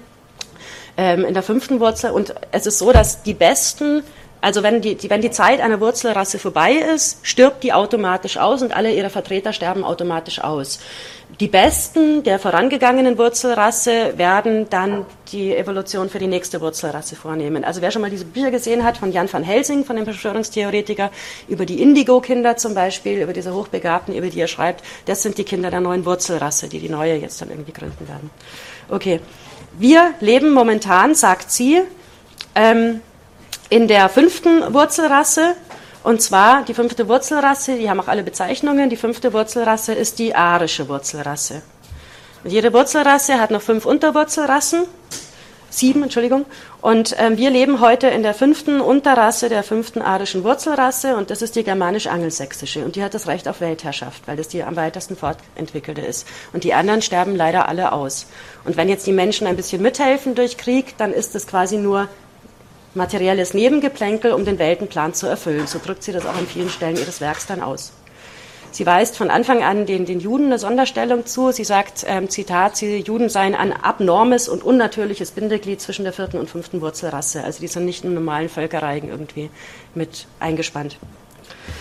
In der fünften Wurzel, und es ist so, dass die Besten, also wenn die, die, wenn die Zeit einer Wurzelrasse vorbei ist, stirbt die automatisch aus und alle ihre Vertreter sterben automatisch aus. Die Besten der vorangegangenen Wurzelrasse werden dann die Evolution für die nächste Wurzelrasse vornehmen. Also wer schon mal diese Bücher gesehen hat von Jan van Helsing, von dem Verschwörungstheoretiker, über die Indigo-Kinder zum Beispiel, über diese Hochbegabten, über die er schreibt, das sind die Kinder der neuen Wurzelrasse, die die neue jetzt dann irgendwie gründen werden. Okay. Wir leben momentan, sagt sie, ähm, in der fünften Wurzelrasse, und zwar die fünfte Wurzelrasse, die haben auch alle Bezeichnungen, die fünfte Wurzelrasse ist die arische Wurzelrasse. Und jede Wurzelrasse hat noch fünf Unterwurzelrassen, sieben, Entschuldigung, und ähm, wir leben heute in der fünften Unterrasse der fünften arischen Wurzelrasse und das ist die germanisch-angelsächsische und die hat das Recht auf Weltherrschaft, weil das die am weitesten fortentwickelte ist. Und die anderen sterben leider alle aus. Und wenn jetzt die Menschen ein bisschen mithelfen durch Krieg, dann ist das quasi nur materielles Nebengeplänkel, um den Weltenplan zu erfüllen. So drückt sie das auch an vielen Stellen ihres Werks dann aus. Sie weist von Anfang an den, den Juden eine Sonderstellung zu. Sie sagt, ähm, Zitat, die Juden seien ein abnormes und unnatürliches Bindeglied zwischen der vierten und fünften Wurzelrasse. Also die sind nicht in normalen Völkerreigen irgendwie mit eingespannt.